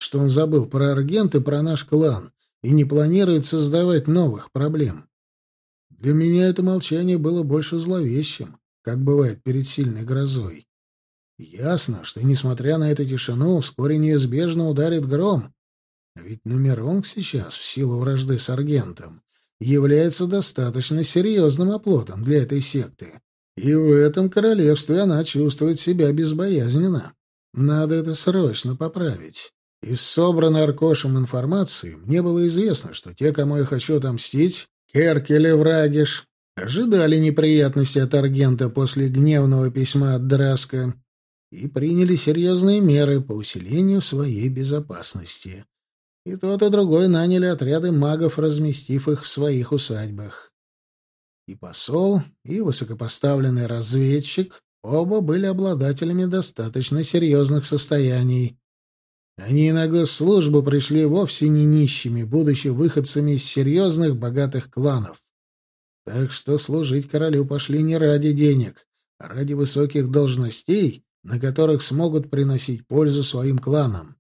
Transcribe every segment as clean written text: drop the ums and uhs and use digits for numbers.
что он забыл про Аргент и про наш клан и не планирует создавать новых проблем. Для меня это молчание было больше зловещим, как бывает перед сильной грозой. Ясно, что, несмотря на эту тишину, вскоре неизбежно ударит гром. А ведь Нумеронг сейчас, в силу вражды с Аргентом, является достаточно серьезным оплотом для этой секты. И в этом королевстве она чувствует себя безбоязненно. Надо это срочно поправить. Из собранной Аркошем информации мне было известно, что те, кому я хочу отомстить, Керкель и Врагиш, ожидали неприятностей от Аргента после гневного письма от Драска и приняли серьезные меры по усилению своей безопасности. И тот, и другой наняли отряды магов, разместив их в своих усадьбах. И посол, и высокопоставленный разведчик оба были обладателями достаточно серьезных состояний. Они на госслужбу пришли вовсе не нищими, будучи выходцами из серьезных богатых кланов. Так что служить королю пошли не ради денег, а ради высоких должностей, на которых смогут приносить пользу своим кланам.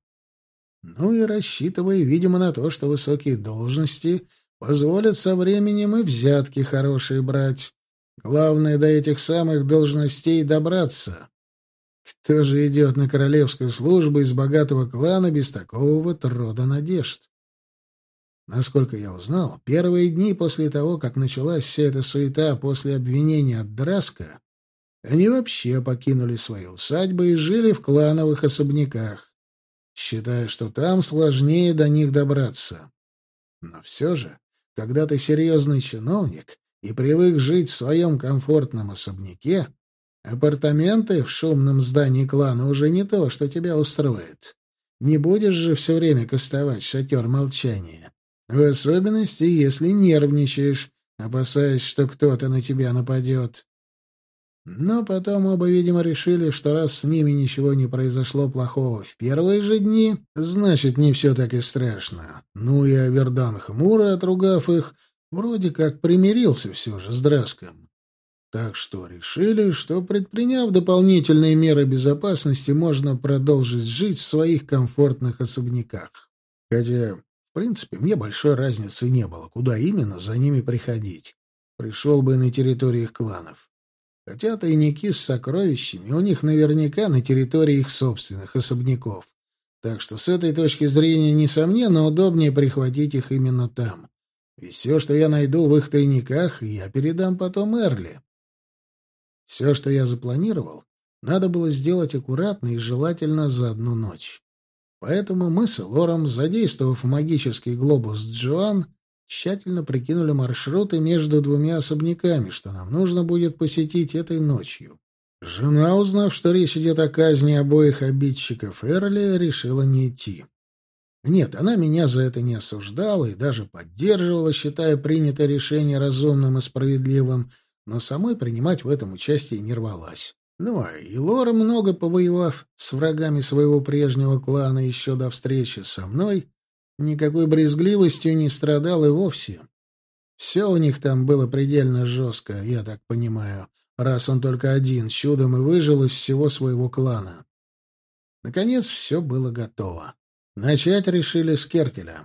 Ну и рассчитывая, видимо, на то, что высокие должности позволят со временем и взятки хорошие брать. Главное, до этих самых должностей добраться. Кто же идет на королевскую службу из богатого клана без такого вот рода надежд? Насколько я узнал, первые дни после того, как началась вся эта суета после обвинения от Драска, они вообще покинули свои усадьбы и жили в клановых особняках, считая, что там сложнее до них добраться. Но все же, когда ты серьезный чиновник и привык жить в своем комфортном особняке, апартаменты в шумном здании клана уже не то, что тебя устроит. Не будешь же все время кастовать шатер молчания. В особенности, если нервничаешь, опасаясь, что кто-то на тебя нападет. Но потом оба, видимо, решили, что раз с ними ничего не произошло плохого в первые же дни, значит, не все так и страшно. Ну и Авердан хмуро, отругав их, вроде как примирился все же с Драском. Так что решили, что, предприняв дополнительные меры безопасности, можно продолжить жить в своих комфортных особняках. Хотя, в принципе, мне большой разницы не было, куда именно за ними приходить. Пришел бы на территории их кланов. Хотя тайники с сокровищами у них наверняка на территории их собственных особняков. Так что с этой точки зрения, несомненно, удобнее прихватить их именно там. Ведь все, что я найду в их тайниках, я передам потом Эрли. Все, что я запланировал, надо было сделать аккуратно и желательно за одну ночь. Поэтому мы с Элором, задействовав магический глобус Джоан, тщательно прикинули маршруты между двумя особняками, что нам нужно будет посетить этой ночью. Жена, узнав, что речь идет о казни обоих обидчиков Эрли, решила не идти. Нет, она меня за это не осуждала и даже поддерживала, считая принятое решение разумным и справедливым, но самой принимать в этом участие не рвалась. Ну, а и Лора, много повоевав с врагами своего прежнего клана еще до встречи со мной, никакой брезгливостью не страдал и вовсе. Все у них там было предельно жестко, я так понимаю, раз он только один чудом и выжил из всего своего клана. Наконец, все было готово. Начать решили с Керкеля.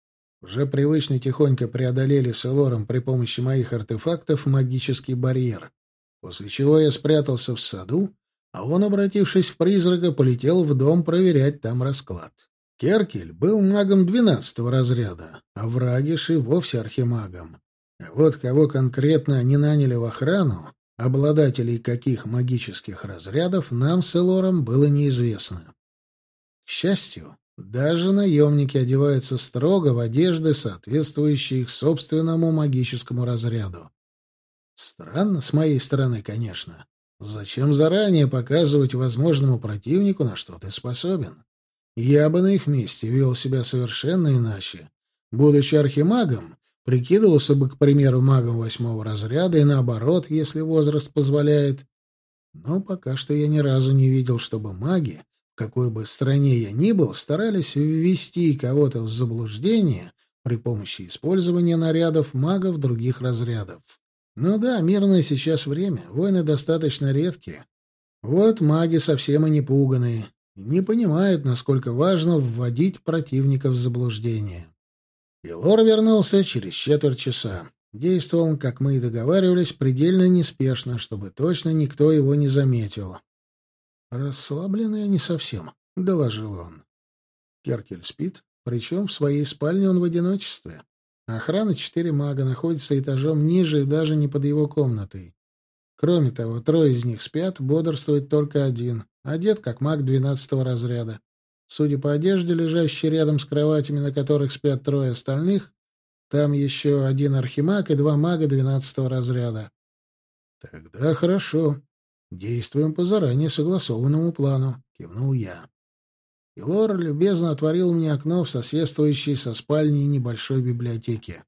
Уже привычно тихонько преодолели с Элором при помощи моих артефактов магический барьер, после чего я спрятался в саду, а он, обратившись в призрака, полетел в дом проверять там расклад. Керкель был магом 12-го разряда, а Врагиш и вовсе архимагом. А вот кого конкретно они наняли в охрану, обладателей каких магических разрядов, нам с Элором было неизвестно. К счастью, даже наемники одеваются строго в одежды, соответствующие их собственному магическому разряду. Странно с моей стороны, конечно. Зачем заранее показывать возможному противнику, на что ты способен? Я бы на их месте вел себя совершенно иначе. Будучи архимагом, прикидывался бы, к примеру, магом 8-го разряда и наоборот, если возраст позволяет. Но пока что я ни разу не видел, чтобы маги, в какой бы стране я ни был, старались ввести кого-то в заблуждение при помощи использования нарядов магов других разрядов. Ну да, мирное сейчас время, войны достаточно редкие. Вот маги совсем и не пуганые. и не понимают, насколько важно вводить противника в заблуждение. И Лор вернулся через четверть часа. Действовал он, как мы и договаривались, предельно неспешно, чтобы точно никто его не заметил. «Расслабленный не совсем», — доложил он. Керкель спит, причем в своей спальне он в одиночестве. Охрана 4 мага находится этажом ниже и даже не под его комнатой. Кроме того, 3 из них спят, бодрствует только один, одет как маг 12-го разряда. Судя по одежде, лежащей рядом с кроватями, на которых спят 3 остальных, там еще 1 архимаг и 2 мага 12-го разряда. Тогда хорошо. Действуем по заранее согласованному плану, кивнул я. И Лор любезно отворил мне окно в соседствующей со спальней небольшой библиотеке.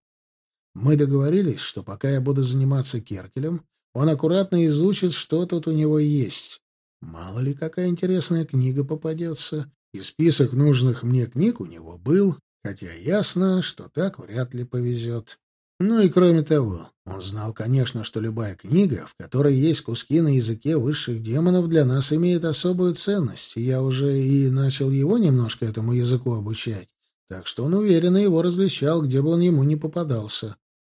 Мы договорились, что пока я буду заниматься Керкелем, он аккуратно изучит, что тут у него есть. Мало ли, какая интересная книга попадется. И список нужных мне книг у него был, хотя ясно, что так вряд ли повезет. Ну и кроме того, он знал, конечно, что любая книга, в которой есть куски на языке высших демонов, для нас имеет особую ценность, и я уже и начал его немножко этому языку обучать, так что он уверенно его различал, где бы он ему ни попадался.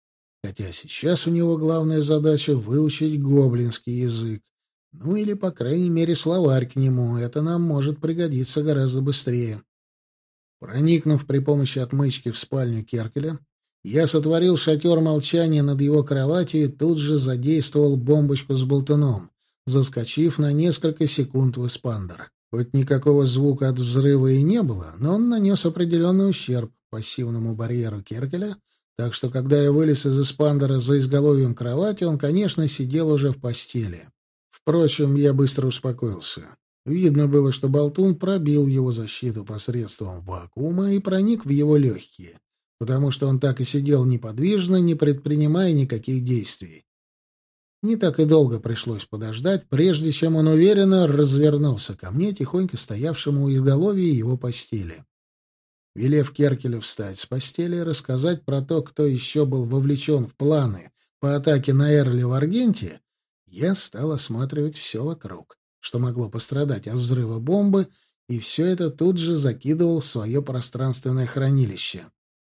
Хотя сейчас у него главная задача — выучить гоблинский язык. Ну или, по крайней мере, словарь к нему. Это нам может пригодиться гораздо быстрее. Проникнув при помощи отмычки в спальню Керкеля, я сотворил шатер молчания над его кроватью и тут же задействовал бомбочку с болтуном, заскочив на несколько секунд в эспандер. Хоть никакого звука от взрыва и не было, но он нанес определенный ущерб пассивному барьеру Керкеля, так что, когда я вылез из эспандера за изголовьем кровати, он, конечно, сидел уже в постели. Впрочем, я быстро успокоился. Видно было, что болтун пробил его защиту посредством вакуума и проник в его легкие, потому что он так и сидел неподвижно, не предпринимая никаких действий. Не так и долго пришлось подождать, прежде чем он уверенно развернулся ко мне, тихонько стоявшему у изголовья его постели. Велев Керкелю встать с постели и рассказать про то, кто еще был вовлечен в планы по атаке на Эрли в Аргенте, я стал осматривать все вокруг, что могло пострадать от взрыва бомбы, и все это тут же закидывал в свое пространственное хранилище.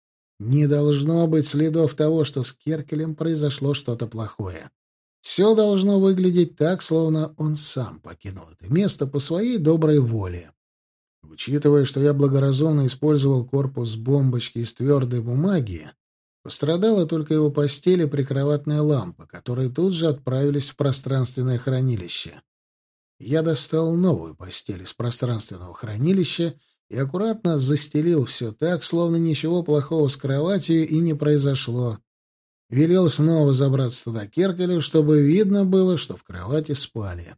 Не должно быть следов того, что с Керкелем произошло что-то плохое. Все должно выглядеть так, словно он сам покинул это место по своей доброй воле. Учитывая, что я благоразумно использовал корпус бомбочки из твердой бумаги, пострадала только его постель и прикроватная лампа, которые тут же отправились в пространственное хранилище. Я достал новую постель из пространственного хранилища и аккуратно застелил все так, словно ничего плохого с кроватью и не произошло. Велел снова забраться туда Керкелю, чтобы видно было, что в кровати спали.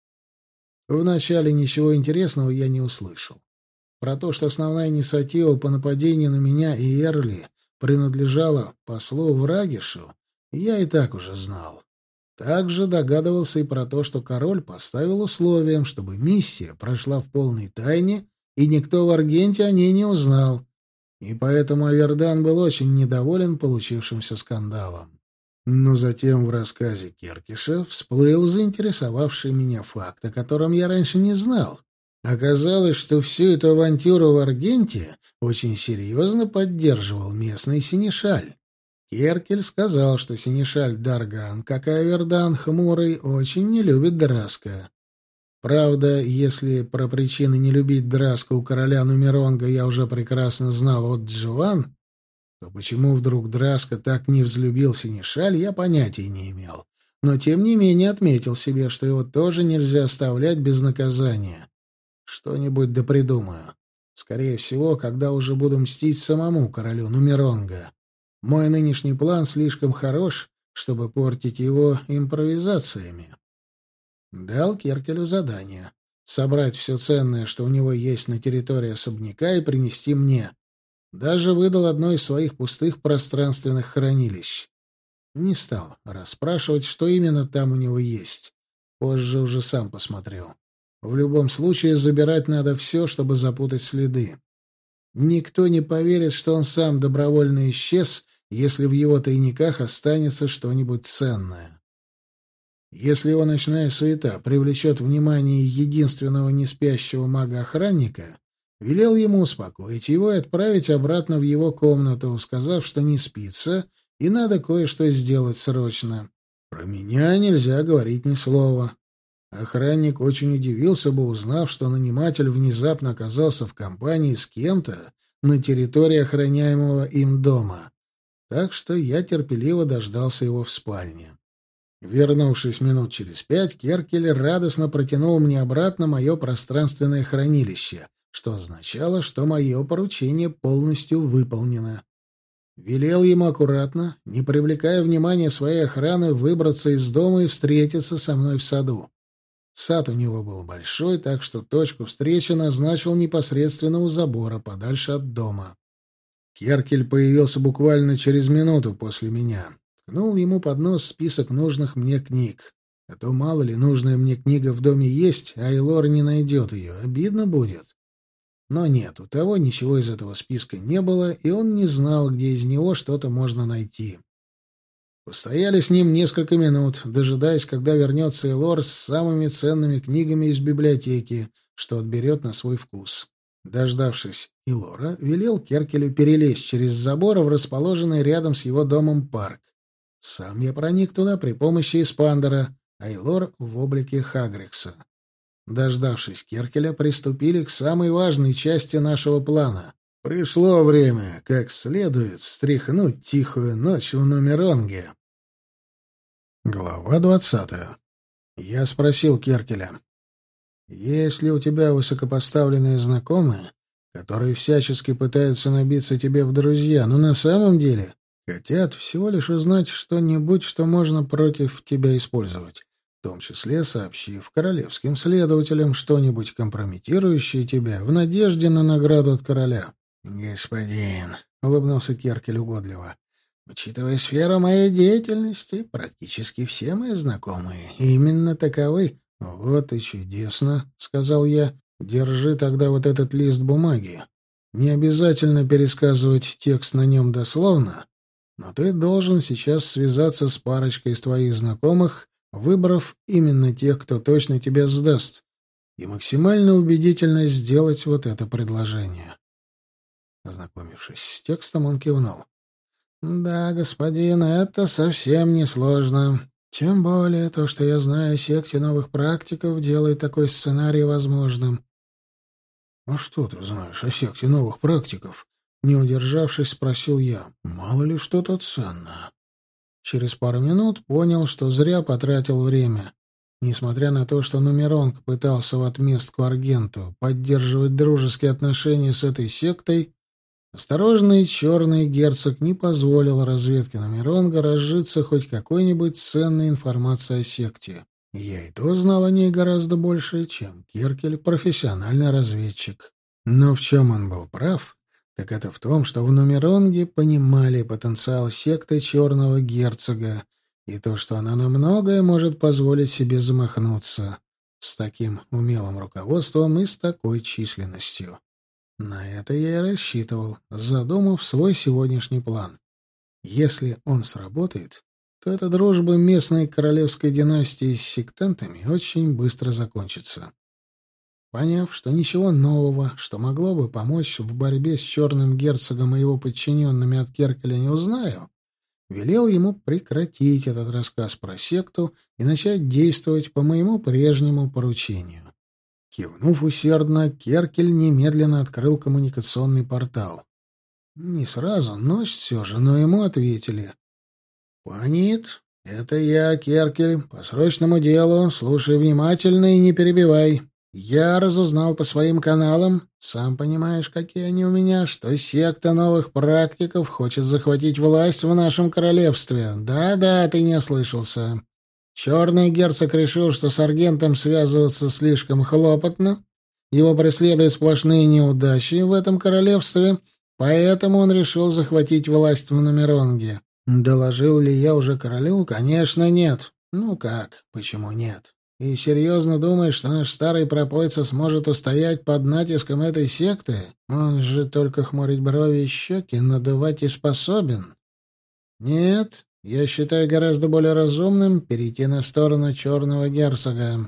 Вначале ничего интересного я не услышал. Про то, что основная инициатива по нападению на меня и Эрли принадлежала послу Врагишу, я и так уже знал. Также догадывался и про то, что король поставил условием, чтобы миссия прошла в полной тайне, и никто в Аргенте о ней не узнал. И поэтому Авердан был очень недоволен получившимся скандалом. Но затем в рассказе Керкиша всплыл заинтересовавший меня факт, о котором я раньше не знал. Оказалось, что всю эту авантюру в Аргенте очень серьезно поддерживал местный синешаль. Керкель сказал, что синешаль Дарган, как и Авердан Хмурый, очень не любит Драска. Правда, если про причины не любить Драска у короля Нумеронга я уже прекрасно знал от Джоан, то почему вдруг Драска так не взлюбил синешаль, я понятия не имел. Но тем не менее отметил себе, что его тоже нельзя оставлять без наказания. Что-нибудь да придумаю. Скорее всего, когда уже буду мстить самому королю Нумеронга. Мой нынешний план слишком хорош, чтобы портить его импровизациями. Дал Керкелю задание — собрать все ценное, что у него есть на территории особняка, и принести мне. Даже выдал одно из своих пустых пространственных хранилищ. Не стал расспрашивать, что именно там у него есть. Позже уже сам посмотрю. В любом случае, забирать надо все, чтобы запутать следы. Никто не поверит, что он сам добровольно исчез, если в его тайниках останется что-нибудь ценное. Если его ночная суета привлечет внимание единственного неспящего мага-охранника, велел ему успокоить его и отправить обратно в его комнату, сказав, что не спится и надо кое-что сделать срочно. Про меня нельзя говорить ни слова. Охранник очень удивился бы, узнав, что наниматель внезапно оказался в компании с кем-то на территории охраняемого им дома. Так что я терпеливо дождался его в спальне. Вернувшись минут через 5, Керкель радостно протянул мне обратно мое пространственное хранилище, что означало, что мое поручение полностью выполнено. Велел ему аккуратно, не привлекая внимания своей охраны, выбраться из дома и встретиться со мной в саду. Сад у него был большой, так что точку встречи назначил непосредственно у забора, подальше от дома. Керкель появился буквально через минуту после меня. Ткнул ему под нос список нужных мне книг. А то, мало ли, нужная мне книга в доме есть, а Эйлор не найдет ее. Обидно будет. Но нет, у того ничего из этого списка не было, и он не знал, где из него что-то можно найти. Постояли с ним несколько минут, дожидаясь, когда вернется Эйлор с самыми ценными книгами из библиотеки, что отберет на свой вкус. Дождавшись Эйлора, велел Керкелю перелезть через забор в расположенный рядом с его домом парк. Сам я проник туда при помощи эспандера, а Эйлор в облике Хагрикса. Дождавшись Керкеля, приступили к самой важной части нашего плана. Пришло время, как следует, встряхнуть тихую ночь в Нумеронге. Глава 20. Я спросил Керкеля: «Есть ли у тебя высокопоставленные знакомые, которые всячески пытаются набиться тебе в друзья, но на самом деле хотят всего лишь узнать что-нибудь, что можно против тебя использовать, в том числе сообщив королевским следователям что-нибудь компрометирующее тебя в надежде на награду от короля?» «Господин», — улыбнулся Керкель угодливо, — «учитывая сферу моей деятельности, практически все мои знакомые именно таковы». «Вот и чудесно», — сказал я. «Держи тогда вот этот лист бумаги. Не обязательно пересказывать текст на нем дословно, но ты должен сейчас связаться с парочкой из твоих знакомых, выбрав именно тех, кто точно тебя сдаст, и максимально убедительно сделать вот это предложение». Ознакомившись с текстом, он кивнул. «Да, господин, это совсем не сложно. Тем более то, что я знаю о секте новых практиков, делает такой сценарий возможным». «А что ты знаешь о секте новых практиков?» Не удержавшись, спросил я. «Мало ли что-то ценное». Через пару минут понял, что зря потратил время. Несмотря на то, что Нумеронг пытался в отместку Аргенту поддерживать дружеские отношения с этой сектой, осторожный черный герцог не позволил разведке Нумеронга разжиться хоть какой-нибудь ценной информацией о секте. Я и то знал о ней гораздо больше, чем Керкель, профессиональный разведчик. Но в чем он был прав, так это в том, что в Нумеронге понимали потенциал секты черного герцога и то, что она на многое может позволить себе замахнуться с таким умелым руководством и с такой численностью. На это я и рассчитывал, задумав свой сегодняшний план. Если он сработает, то эта дружба местной королевской династии с сектантами очень быстро закончится. Поняв, что ничего нового, что могло бы помочь в борьбе с черным герцогом и его подчиненными от Керкеля, не узнаю, велел ему прекратить этот рассказ про секту и начать действовать по моему прежнему поручению. Кивнув усердно, Керкель немедленно открыл коммуникационный портал. Не сразу, но все же, но ему ответили. «Панит, это я, Керкель, по срочному делу, слушай внимательно и не перебивай. Я разузнал по своим каналам, сам понимаешь, какие они у меня, что секта новых практиков хочет захватить власть в нашем королевстве. Да-да, ты не ослышался. Черный герцог решил, что с Аргентом связываться слишком хлопотно, его преследуют сплошные неудачи в этом королевстве, поэтому он решил захватить власть в Нумеронге. Доложил ли я уже королю? Конечно, нет. Ну как, почему нет? И серьезно думаешь, что наш старый пропойца сможет устоять под натиском этой секты? Он же только хмурить брови и щеки надувать и способен. Нет, Я считаю гораздо более разумным перейти на сторону черного герцога.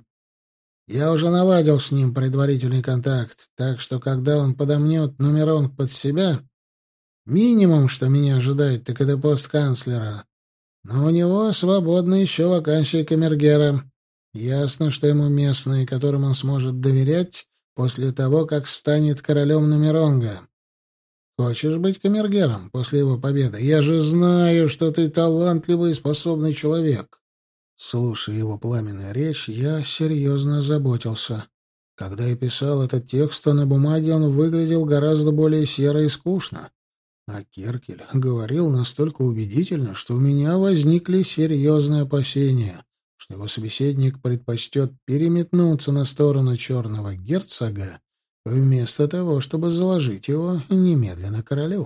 Я уже наладил с ним предварительный контакт, так что когда он подомнет Нумеронг под себя, минимум, что меня ожидает, так это пост канцлера. Но у него свободна еще вакансия камергера. Ясно, что ему местные, которым он сможет доверять после того, как станет королем Нумеронга. Хочешь быть камергером после его победы? Я же знаю, что ты талантливый и способный человек. Слушая его пламенную речь, я серьезно озаботился. Когда я писал этот текст, то на бумаге он выглядел гораздо более серо и скучно. А Керкель говорил настолько убедительно, что у меня возникли серьезные опасения, что его собеседник предпочтет переметнуться на сторону черного герцога, вместо того, чтобы заложить его немедленно королю.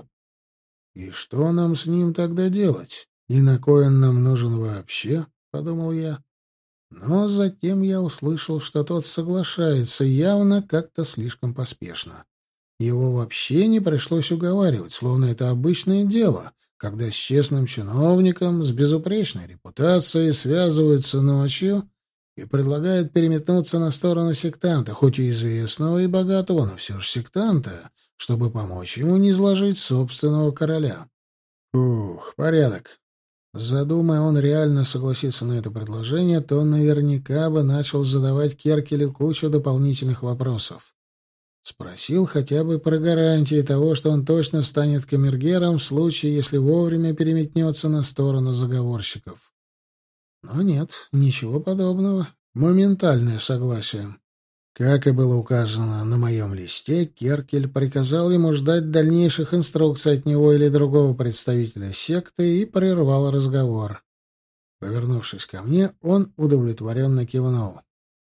И что нам с ним тогда делать? И на кой он нам нужен вообще? — подумал я. Но затем я услышал, что тот соглашается, явно как-то слишком поспешно. Его вообще не пришлось уговаривать, словно это обычное дело, когда с честным чиновником, с безупречной репутацией связываются ночью и предлагают переметнуться на сторону сектанта, хоть и известного и богатого, но все же сектанта, чтобы помочь ему не изложить собственного короля. Ух, порядок. Задумая он реально согласиться на это предложение, то он наверняка бы начал задавать Керкелю кучу дополнительных вопросов. Спросил хотя бы про гарантии того, что он точно станет камергером в случае, если вовремя переметнется на сторону заговорщиков. Но нет, ничего подобного. Моментальное согласие. Как и было указано на моем листе, Керкель приказал ему ждать дальнейших инструкций от него или другого представителя секты и прервал разговор. Повернувшись ко мне, он удовлетворенно кивнул.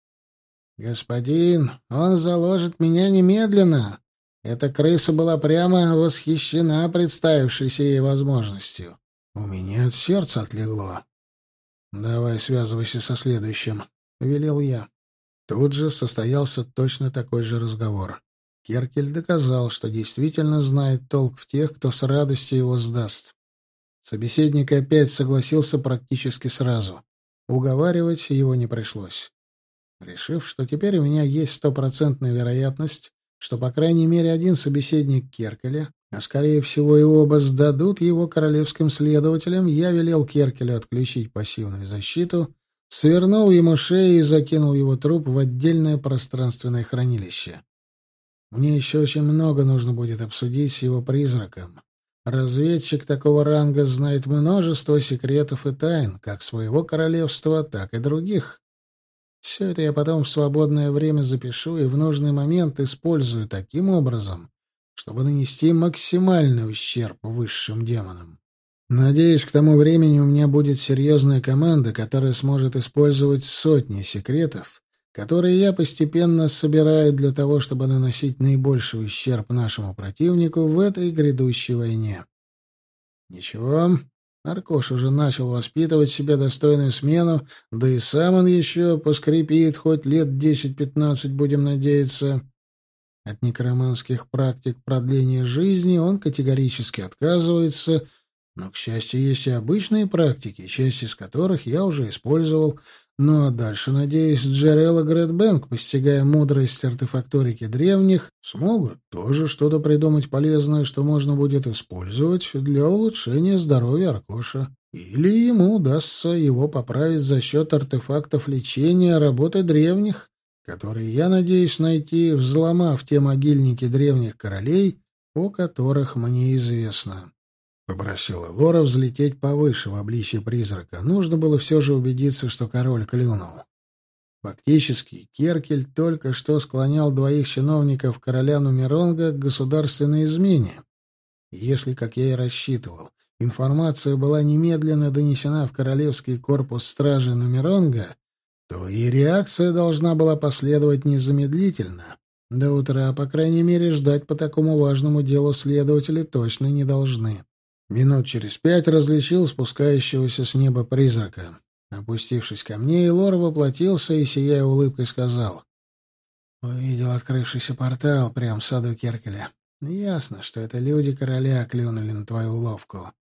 «Господин, он заложит меня немедленно!» Эта крыса была прямо восхищена представившейся ей возможностью. У меня от сердца отлегло. «Давай связывайся со следующим», — велел я. Тут же состоялся точно такой же разговор. Керкель доказал, что действительно знает толк в тех, кто с радостью его сдаст. Собеседник опять согласился практически сразу. Уговаривать его не пришлось. Решив, что теперь у меня есть стопроцентная вероятность, что по крайней мере один собеседник Керкеля, а скорее всего и оба сдадут его королевским следователям, я велел Керкелю отключить пассивную защиту, свернул ему шею и закинул его труп в отдельное пространственное хранилище. Мне еще очень много нужно будет обсудить с его призраком. Разведчик такого ранга знает множество секретов и тайн, как своего королевства, так и других. Все это я потом в свободное время запишу и в нужный момент использую таким образом, чтобы нанести максимальный ущерб высшим демонам. Надеюсь, к тому времени у меня будет серьезная команда, которая сможет использовать сотни секретов, которые я постепенно собираю для того, чтобы наносить наибольший ущерб нашему противнику в этой грядущей войне. Ничего, Аркош уже начал воспитывать себе достойную смену, да и сам он еще поскрипит хоть лет 10-15, будем надеяться. От некроманских практик продления жизни он категорически отказывается, но, к счастью, есть и обычные практики, часть из которых я уже использовал. Ну а дальше, надеюсь, Джерел и Грэдбэнк, постигая мудрость артефакторики древних, смогут тоже что-то придумать полезное, что можно будет использовать для улучшения здоровья Аркоша. Или ему удастся его поправить за счет артефактов лечения работы древних, которые я надеюсь найти, взломав те могильники древних королей, о которых мне известно. Попросила Лора взлететь повыше в обличье призрака. Нужно было все же убедиться, что король клюнул. Фактически, Керкель только что склонял двоих чиновников короля Нумеронга к государственной измене. Если, как я и рассчитывал, информация была немедленно донесена в Королевский корпус стражи Нумеронга, то и реакция должна была последовать незамедлительно. До утра, по крайней мере, ждать по такому важному делу следователи точно не должны. Минут через 5 различил спускающегося с неба призрака. Опустившись ко мне, Элор воплотился и, сияя улыбкой, сказал: «Увидел открывшийся портал прямо в саду Керкеля. Ясно, что это люди короля клюнули на твою уловку.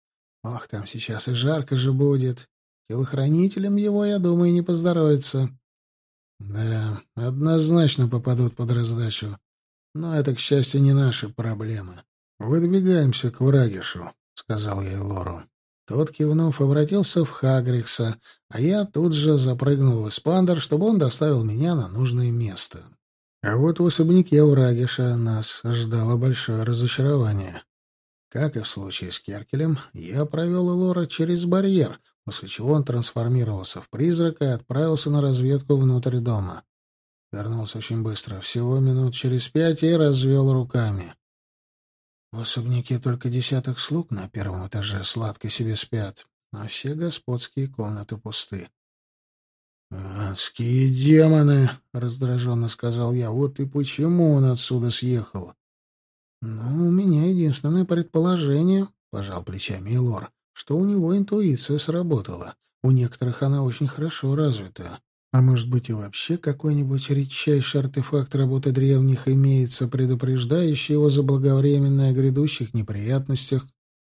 Ох, там сейчас и жарко же будет. Телохранителям его, я думаю, не поздоровится. Да, однозначно попадут под раздачу. Но это, к счастью, не наши проблемы. «Выдвигаемся к Врагишу», — сказал я Лору. Тот, кивнув, обратился в Хагрикса, а я тут же запрыгнул в эспандер, чтобы он доставил меня на нужное место. А вот в особняке Врагиша нас ждало большое разочарование. Как и в случае с Керкелем, я провел Элора через барьер, после чего он трансформировался в призрака и отправился на разведку внутрь дома. Вернулся очень быстро, всего минут через 5, и развел руками. В особняке только десяток слуг на первом этаже сладко себе спят, а все господские комнаты пусты. «Адские демоны!» — раздраженно сказал я. «Вот и почему он отсюда съехал?» «Ну, у меня единственное предположение», — пожал плечами Элор, «что у него интуиция сработала. У некоторых она очень хорошо развита. А может быть и вообще какой-нибудь редчайший артефакт работы древних имеется, предупреждающий его заблаговременно о грядущих неприятностях?»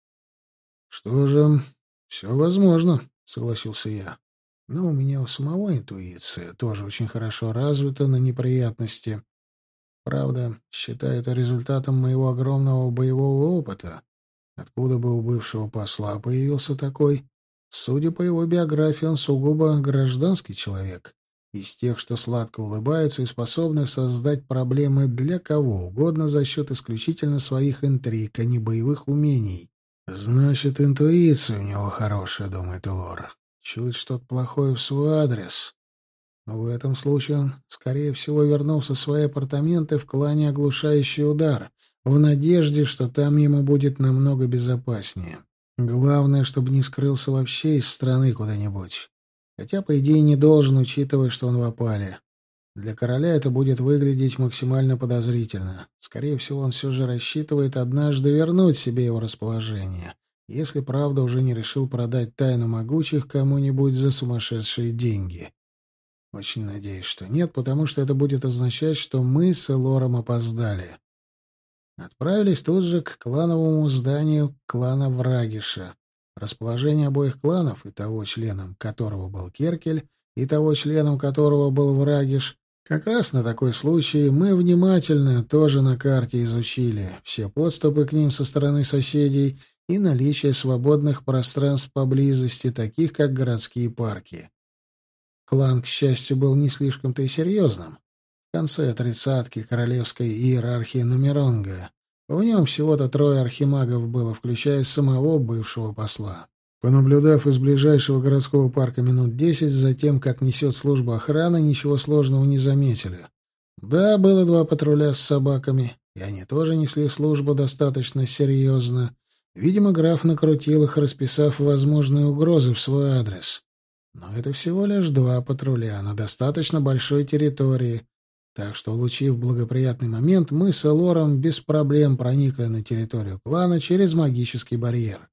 «Что же, все возможно», — согласился я. «Но у меня у самого интуиция тоже очень хорошо развита на неприятности. Правда, считаю это результатом моего огромного боевого опыта. Откуда бы у бывшего посла появился такой? Судя по его биографии, он сугубо гражданский человек. Из тех, что сладко улыбаются и способны создать проблемы для кого угодно за счет исключительно своих интриг, а не боевых умений. Значит, интуиция у него хорошая, думает Элор. Чует что-то плохое в свой адрес. В этом случае он, скорее всего, вернулся в свои апартаменты в клане «Оглушающий удар», в надежде, что там ему будет намного безопаснее. Главное, чтобы не скрылся вообще из страны куда-нибудь. Хотя, по идее, не должен, учитывая, что он в опале. Для короля это будет выглядеть максимально подозрительно. Скорее всего, он все же рассчитывает однажды вернуть себе его расположение, если, правда, уже не решил продать тайну могучих кому-нибудь за сумасшедшие деньги. Очень надеюсь, что нет, потому что это будет означать, что мы с Элором опоздали. Отправились тут же к клановому зданию клана Врагиша. Расположение обоих кланов, и того, членом которого был Керкель, и того, членом которого был Врагиш, как раз на такой случай мы внимательно тоже на карте изучили все подступы к ним со стороны соседей и наличие свободных пространств поблизости, таких как городские парки. Клан, к счастью, был не слишком-то и серьезным. В конце тридцатки королевской иерархии Нумеронга. В нем всего-то 3 архимагов было, включая самого бывшего посла. Понаблюдав из ближайшего городского парка минут 10 за тем, как несет служба охраны, ничего сложного не заметили. Да, было 2 патруля с собаками, и они тоже несли службу достаточно серьезно. Видимо, граф накрутил их, расписав возможные угрозы в свой адрес. Но это всего лишь 2 патруля на достаточно большой территории, так что, улучив благоприятный момент, мы с Элором без проблем проникли на территорию клана через магический барьер.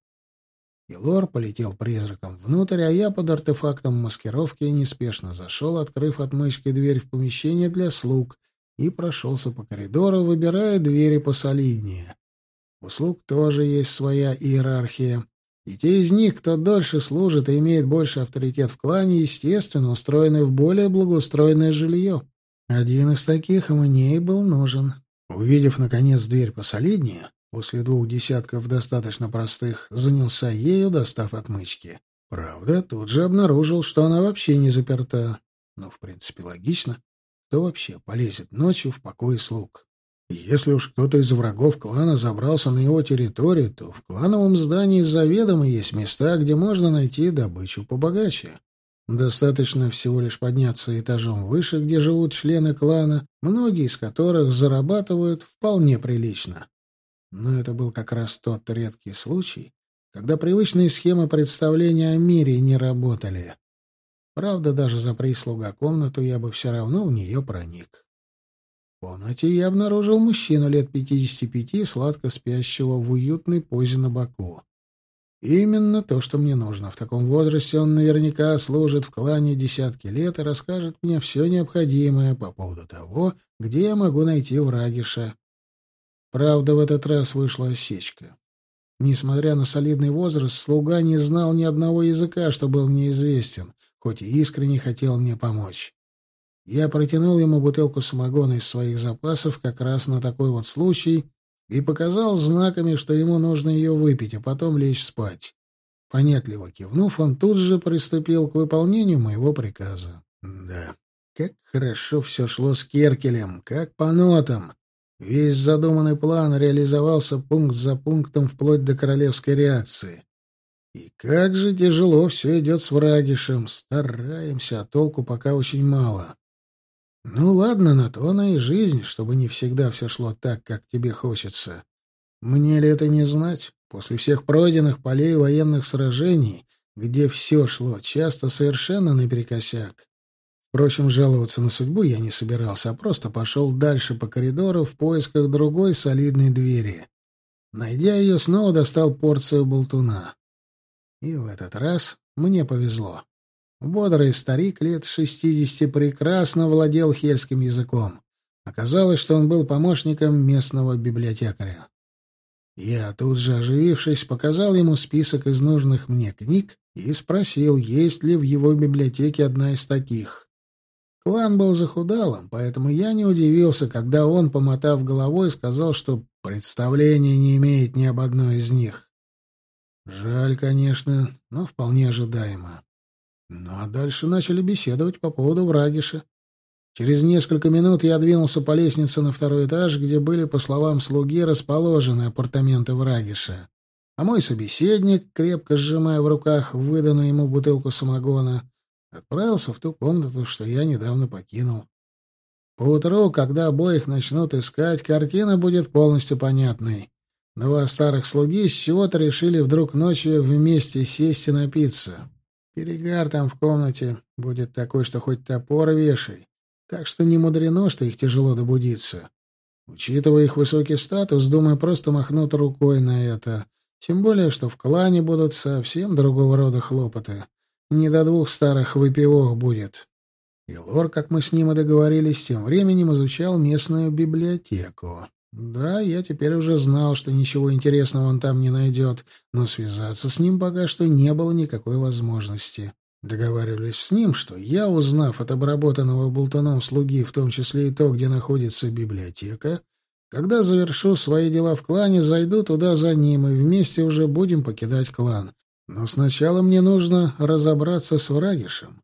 Элор полетел призраком внутрь, а я под артефактом маскировки неспешно зашел, открыв отмычкой дверь в помещение для слуг, и прошелся по коридору, выбирая двери посолиднее. У слуг тоже есть своя иерархия. И те из них, кто дольше служит и имеет больше авторитет в клане, естественно, устроены в более благоустроенное жилье. Один из таких мне и был нужен. Увидев, наконец, дверь посолиднее, после 2 десятков достаточно простых, занялся ею, достав отмычки. Правда, тут же обнаружил, что она вообще не заперта. Ну, в принципе, логично. Кто вообще полезет ночью в покои слуг? Если уж кто-то из врагов клана забрался на его территорию, то в клановом здании заведомо есть места, где можно найти добычу побогаче. Достаточно всего лишь подняться этажом выше, где живут члены клана, многие из которых зарабатывают вполне прилично. Но это был как раз тот редкий случай, когда привычные схемы представления о мире не работали. Правда, даже за прислуга комнату я бы все равно в нее проник. В комнате я обнаружил мужчину лет 55, сладко спящего в уютной позе на боку. Именно то, что мне нужно. В таком возрасте он наверняка служит в клане десятки лет и расскажет мне все необходимое по поводу того, где я могу найти Врагиша. Правда, в этот раз вышла осечка. Несмотря на солидный возраст, слуга не знал ни одного языка, что был мне известен, хоть и искренне хотел мне помочь. Я протянул ему бутылку самогона из своих запасов как раз на такой вот случай и показал знаками, что ему нужно ее выпить, а потом лечь спать. Понятливо кивнув, он тут же приступил к выполнению моего приказа. Да, как хорошо все шло с Керкелем, как по нотам. Весь задуманный план реализовался пункт за пунктом вплоть до королевской реакции. И как же тяжело все идет с Врагишем. Стараемся, а толку пока очень мало. Ну ладно, на то она и жизнь, чтобы не всегда все шло так, как тебе хочется. Мне ли это не знать? После всех пройденных полей военных сражений, где все шло часто совершенно наперекосяк. Впрочем, жаловаться на судьбу я не собирался, а просто пошел дальше по коридору в поисках другой солидной двери. Найдя ее, снова достал порцию болтуна. И в этот раз мне повезло. Бодрый старик лет 60 прекрасно владел хельским языком. Оказалось, что он был помощником местного библиотекаря. Я, тут же оживившись, показал ему список из нужных мне книг и спросил, есть ли в его библиотеке одна из таких. Клан был захудалым, поэтому я не удивился, когда он, помотав головой, сказал, что представления не имеет ни об одной из них. Жаль, конечно, но вполне ожидаемо. Ну а дальше начали беседовать по поводу Врагиша. Через несколько минут я двинулся по лестнице на второй этаж, где были, по словам слуги, расположены апартаменты Врагиша. А мой собеседник, крепко сжимая в руках выданную ему бутылку самогона, отправился в ту комнату, что я недавно покинул. Поутру, когда обоих начнут искать, картина будет полностью понятной. Два старых слуги с чего-то решили вдруг ночью вместе сесть и напиться. Перегар там в комнате будет такой, что хоть топор вешай. Так что не мудрено, что их тяжело добудиться. Учитывая их высокий статус, думаю, просто махнут рукой на это. Тем более, что в клане будут совсем другого рода хлопоты. Не до двух старых выпивок будет. И Лор, как мы с ним и договорились, тем временем изучал местную библиотеку. Да, я теперь уже знал, что ничего интересного он там не найдет, но связаться с ним пока что не было никакой возможности. Договаривались с ним, что я, узнав от обработанного болтуном слуги, в том числе и то, где находится библиотека, когда завершу свои дела в клане, зайду туда за ним, и вместе уже будем покидать клан. Но сначала мне нужно разобраться с Врагишем.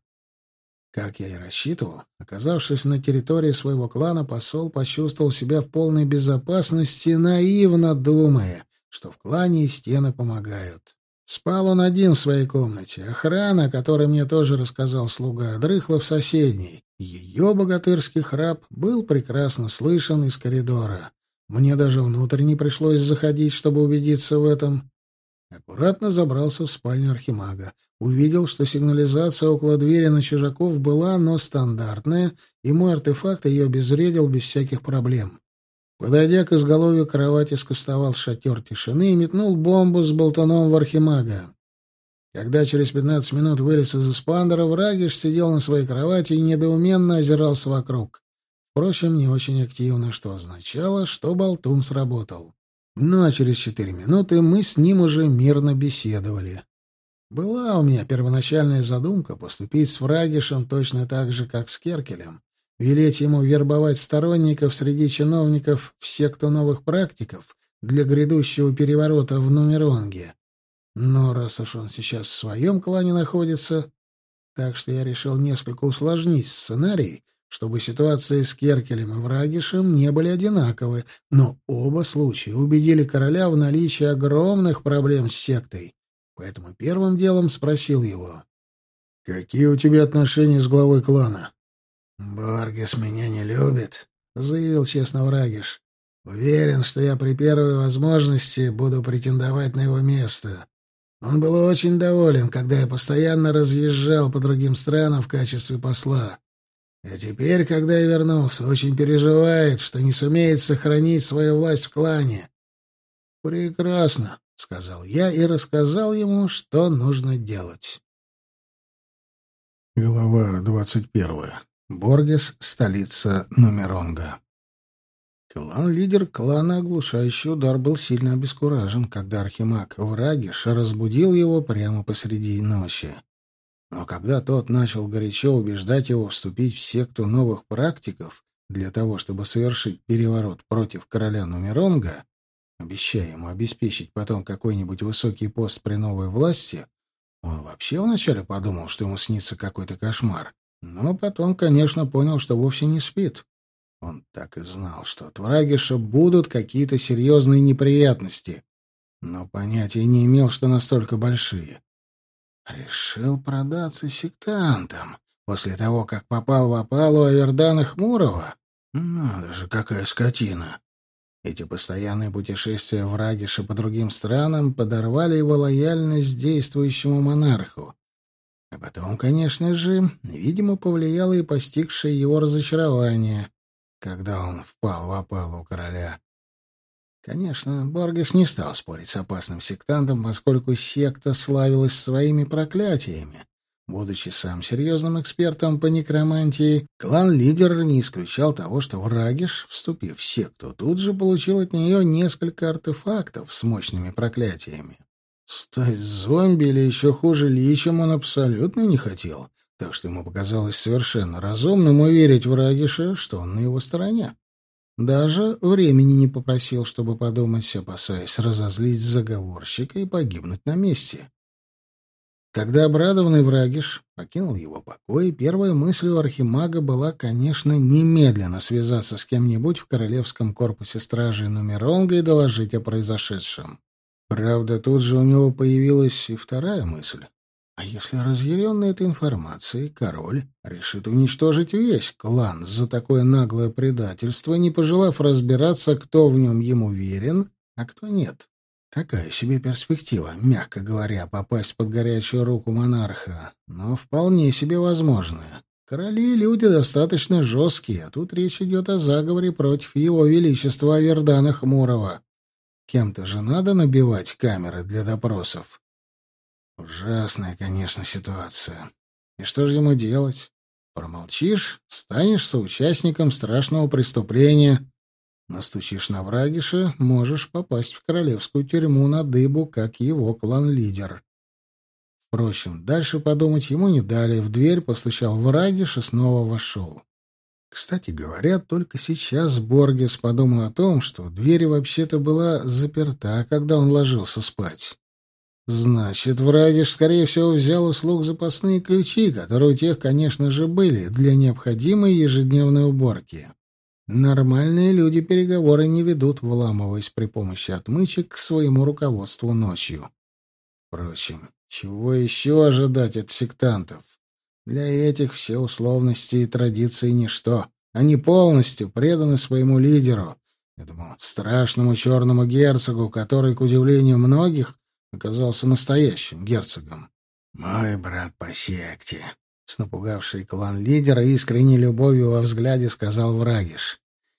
Как я и рассчитывал, оказавшись на территории своего клана, посол почувствовал себя в полной безопасности, наивно думая, что в клане и стены помогают. Спал он один в своей комнате. Охрана, о которой мне тоже рассказал слуга, дрыхла в соседней. Ее богатырский храп был прекрасно слышен из коридора. Мне даже внутрь не пришлось заходить, чтобы убедиться в этом. Аккуратно забрался в спальню архимага. Увидел, что сигнализация около двери на чужаков была, но стандартная, и мой артефакт ее обезвредил без всяких проблем. Подойдя к изголовью кровати, скостовал шатер тишины и метнул бомбу с болтуном в архимага. Когда через 15 минут вылез из эспандера, Врагиш сидел на своей кровати и недоуменно озирался вокруг. Впрочем, не очень активно, что означало, что болтун сработал. Ну а через 4 минуты мы с ним уже мирно беседовали. Была у меня первоначальная задумка поступить с Врагишем точно так же, как с Керкелем. Велеть ему вербовать сторонников среди чиновников в секту новых практиков для грядущего переворота в Нумеронге. Но раз уж он сейчас в своем клане находится, так что я решил несколько усложнить сценарий, чтобы ситуации с Керкелем и Врагишем не были одинаковы, но оба случая убедили короля в наличии огромных проблем с сектой. Поэтому первым делом спросил его: «Какие у тебя отношения с главой клана?» «Боргес меня не любит», — заявил честно Врагиш. «Уверен, что я при первой возможности буду претендовать на его место. Он был очень доволен, когда я постоянно разъезжал по другим странам в качестве посла. А теперь, когда я вернулся, очень переживает, что не сумеет сохранить свою власть в клане». «Прекрасно», — сказал я и рассказал ему, что нужно делать. Глава 21. Боргес, столица Нумеронга. Клан-лидер клана «Оглушающий удар» был сильно обескуражен, когда архимаг Врагиш разбудил его прямо посреди ночи. Но когда тот начал горячо убеждать его вступить в секту новых практиков для того, чтобы совершить переворот против короля Нумеронга, обещая ему обеспечить потом какой-нибудь высокий пост при новой власти, он вообще вначале подумал, что ему снится какой-то кошмар. Но потом, конечно, понял, что вовсе не спит. Он так и знал, что от Врагиша будут какие-то серьезные неприятности, но понятия не имел, что настолько большие. Решил продаться сектантам после того, как попал в опалу Авердана Хмурого? Надо же, какая скотина! Эти постоянные путешествия Врагиша по другим странам подорвали его лояльность действующему монарху. А потом, конечно же, видимо, повлияло и постигшее его разочарование, когда он впал в опалу короля. Конечно, Боргес не стал спорить с опасным сектантом, поскольку секта славилась своими проклятиями. Будучи сам серьезным экспертом по некромантии, клан-лидер не исключал того, что Врагиш, вступив в секту, тут же получил от нее несколько артефактов с мощными проклятиями. Стать зомби или еще хуже личем он абсолютно не хотел, так что ему показалось совершенно разумным уверить Врагиша, что он на его стороне. Даже времени не попросил, чтобы подумать, опасаясь разозлить заговорщика и погибнуть на месте. Когда обрадованный Врагиш покинул его покой, первой мыслью архимага была, конечно, немедленно связаться с кем-нибудь в королевском корпусе стражей Нумеронга и доложить о произошедшем. Правда, тут же у него появилась и вторая мысль. А если, разъяренный этой информацией, король решит уничтожить весь клан за такое наглое предательство, не пожелав разбираться, кто в нем ему верен, а кто нет? Такая себе перспектива, мягко говоря, попасть под горячую руку монарха, но вполне себе возможная. Короли — люди достаточно жесткие, а тут речь идет о заговоре против его величества Авердана Хмурого. Кем-то же надо набивать камеры для допросов. Ужасная, конечно, ситуация. И что же ему делать? Промолчишь, станешь соучастником страшного преступления. Настучишь на Врагиша, можешь попасть в королевскую тюрьму на дыбу, как его клан-лидер. Впрочем, дальше подумать ему не дали. В дверь постучал Врагиш и снова вошел. Кстати говоря, только сейчас Боргес подумал о том, что дверь вообще-то была заперта, когда он ложился спать. Значит, Врагиш, скорее всего, взял у слуг запасные ключи, которые у тех, конечно же, были, для необходимой ежедневной уборки. Нормальные люди переговоры не ведут, вламываясь при помощи отмычек к своему руководству ночью. Впрочем, чего еще ожидать от сектантов? Для этих все условности и традиции ничто. Они полностью преданы своему лидеру, этому страшному черному герцогу, который, к удивлению многих, оказался настоящим герцогом. «Мой брат по секте», — с напугавшей клан лидера искренней любовью во взгляде сказал Врагиш.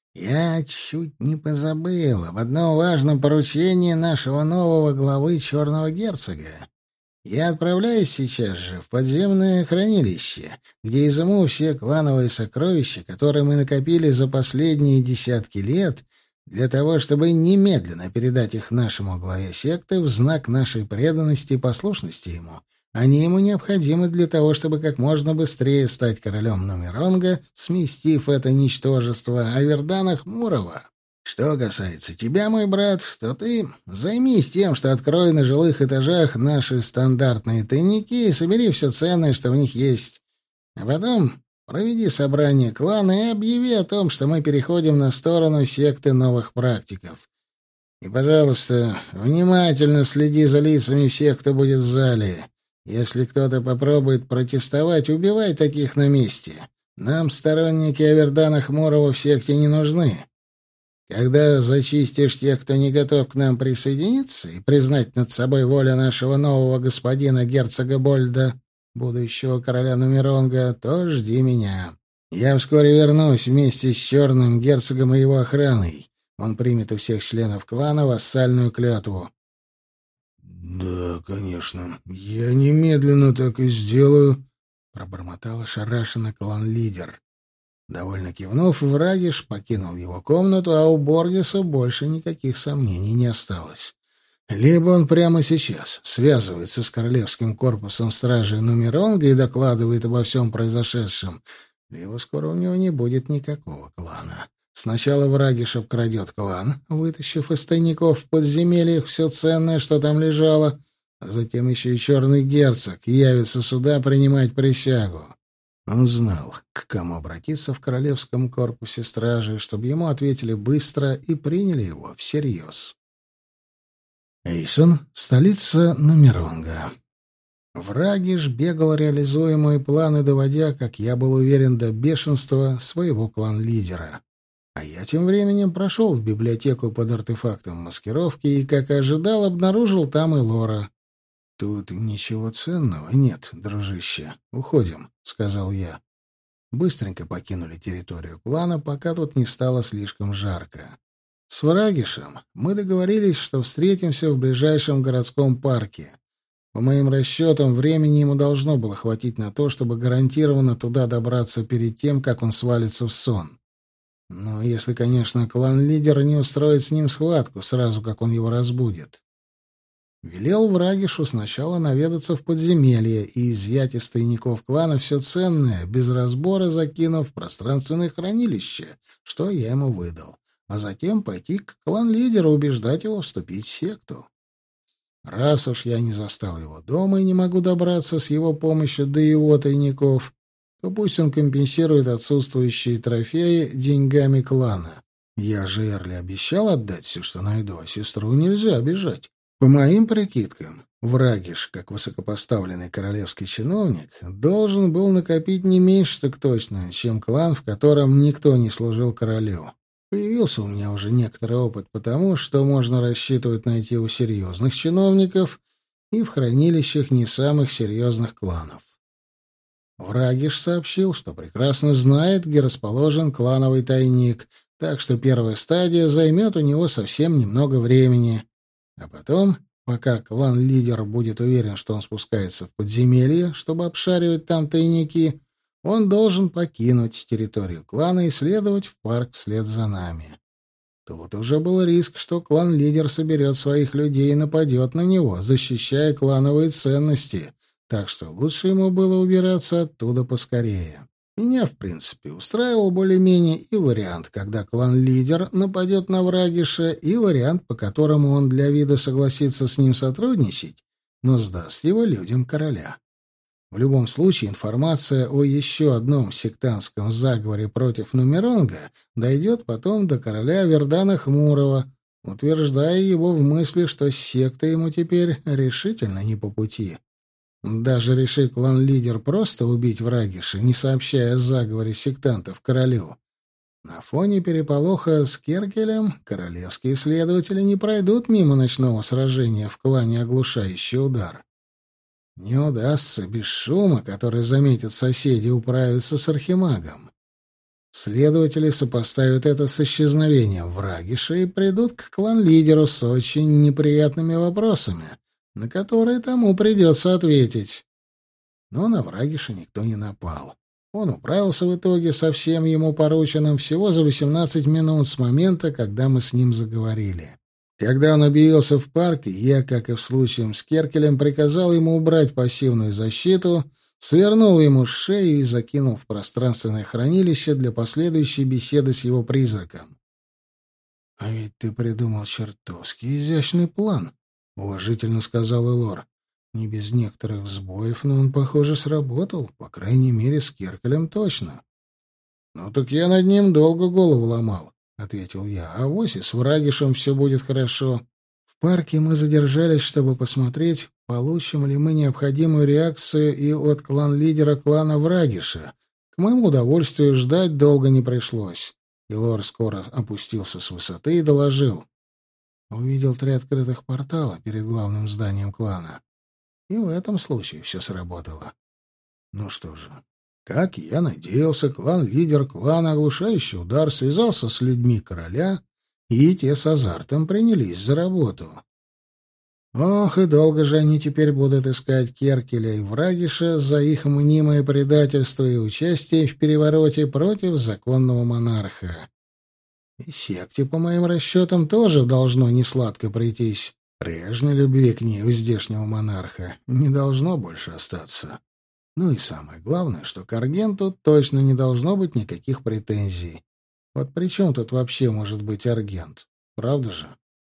«Я чуть не позабыл об одном важном поручении нашего нового главы черного герцога. Я отправляюсь сейчас же в подземное хранилище, где изыму все клановые сокровища, которые мы накопили за последние десятки лет, для того, чтобы немедленно передать их нашему главе секты в знак нашей преданности и послушности ему. Они ему необходимы для того, чтобы как можно быстрее стать королем Нумеронга, сместив это ничтожество Авердана Хмурого. Что касается тебя, мой брат, то ты займись тем, что открой на жилых этажах наши стандартные тайники и собери все ценное, что в них есть. А потом проведи собрание клана и объяви о том, что мы переходим на сторону секты новых практиков. И, пожалуйста, внимательно следи за лицами всех, кто будет в зале. Если кто-то попробует протестовать, убивай таких на месте. Нам сторонники Авердана Хмурого в секте не нужны. Когда зачистишь тех, кто не готов к нам присоединиться, и признать над собой волю нашего нового господина герцога Больда, будущего короля Нумеронга, то жди меня. Я вскоре вернусь вместе с черным герцогом и его охраной. Он примет у всех членов клана вассальную клятву. — Да, конечно, я немедленно так и сделаю, — пробормотал ошарашенный клан-лидер. Довольно кивнув, Врагиш покинул его комнату, а у Боргеса больше никаких сомнений не осталось. Либо он прямо сейчас связывается с королевским корпусом стражей Нумеронга и докладывает обо всем произошедшем, либо скоро у него не будет никакого клана. Сначала Врагиш обкрадет клан, вытащив из тайников в подземельях все ценное, что там лежало, а затем еще и черный герцог явится сюда принимать присягу. Он знал, к кому обратиться в королевском корпусе стражи, чтобы ему ответили быстро и приняли его всерьез. Эйсон — столица Нумеронга. Врагиш бегал, реализуя мои планы, доводя, как я был уверен, до бешенства своего клан-лидера. А я тем временем прошел в библиотеку под артефактом маскировки и, как и ожидал, обнаружил там и Лора. «Тут ничего ценного нет, дружище. Уходим», — сказал я. Быстренько покинули территорию клана, пока тут не стало слишком жарко. С Врагишем мы договорились, что встретимся в ближайшем городском парке. По моим расчетам, времени ему должно было хватить на то, чтобы гарантированно туда добраться перед тем, как он свалится в сон. Но если, конечно, клан-лидер не устроит с ним схватку сразу, как он его разбудит. Велел Врагишу сначала наведаться в подземелье и изъять из тайников клана все ценное, без разбора закинув в пространственное хранилище, что я ему выдал, а затем пойти к клан-лидеру, убеждать его вступить в секту. Раз уж я не застал его дома и не могу добраться с его помощью до его тайников, то пусть он компенсирует отсутствующие трофеи деньгами клана. Я же Эрли обещал отдать все, что найду, а сестру нельзя обижать. По моим прикидкам, Врагиш, как высокопоставленный королевский чиновник, должен был накопить не меньше так точно, чем клан, в котором никто не служил королю. Появился у меня уже некоторый опыт потому, что можно рассчитывать найти у серьезных чиновников и в хранилищах не самых серьезных кланов. Врагиш сообщил, что прекрасно знает, где расположен клановый тайник, так что первая стадия займет у него совсем немного времени. А потом, пока клан-лидер будет уверен, что он спускается в подземелье, чтобы обшаривать там тайники, он должен покинуть территорию клана и следовать в парк вслед за нами. Тут уже был риск, что клан-лидер соберет своих людей и нападет на него, защищая клановые ценности, так что лучше ему было убираться оттуда поскорее. Меня, в принципе, устраивал более-менее и вариант, когда клан-лидер нападет на Врагиша, и вариант, по которому он для вида согласится с ним сотрудничать, но сдаст его людям короля. В любом случае, информация о еще одном сектантском заговоре против Нумеронга дойдет потом до короля Вердана Хмурого, утверждая его в мысли, что секта ему теперь решительно не по пути. Даже реши клан-лидер просто убить Врагиша, не сообщая о заговоре сектантов королю. На фоне переполоха с Керкелем королевские следователи не пройдут мимо ночного сражения в клане «Оглушающий удар». Не удастся без шума, который заметят соседи, управиться с архимагом. Следователи сопоставят это с исчезновением Врагиша и придут к клан-лидеру с очень неприятными вопросами, на которые тому придется ответить. Но на Врагиша никто не напал. Он управился в итоге со всем ему порученным всего за 18 минут с момента, когда мы с ним заговорили. Когда он объявился в парке, я, как и в случае с Керкелем, приказал ему убрать пассивную защиту, свернул ему шею и закинул в пространственное хранилище для последующей беседы с его призраком. — А ведь ты придумал чертовски изящный план, — уважительно сказал Элор. — Не без некоторых сбоев, но он, похоже, сработал, по крайней мере, с Керкелем точно. — Ну так я над ним долго голову ломал, — ответил я. — А вось и с Врагишем все будет хорошо. В парке мы задержались, чтобы посмотреть, получим ли мы необходимую реакцию и от клан-лидера клана Врагиша. К моему удовольствию ждать долго не пришлось. Элор скоро опустился с высоты и доложил. Увидел 3 открытых портала перед главным зданием клана. И в этом случае все сработало. Ну что же, как я надеялся, клан-лидер клана «Оглушающий удар» связался с людьми короля, и те с азартом принялись за работу. Ох, и долго же они теперь будут искать Керкеля и Врагиша за их мнимое предательство и участие в перевороте против законного монарха. И секте, по моим расчетам, тоже должно несладко прийтись. Прежней любви к ней у здешнего монарха не должно больше остаться. Ну и самое главное, что к Аргенту точно не должно быть никаких претензий. Вот при чем тут вообще может быть Аргент? Правда же?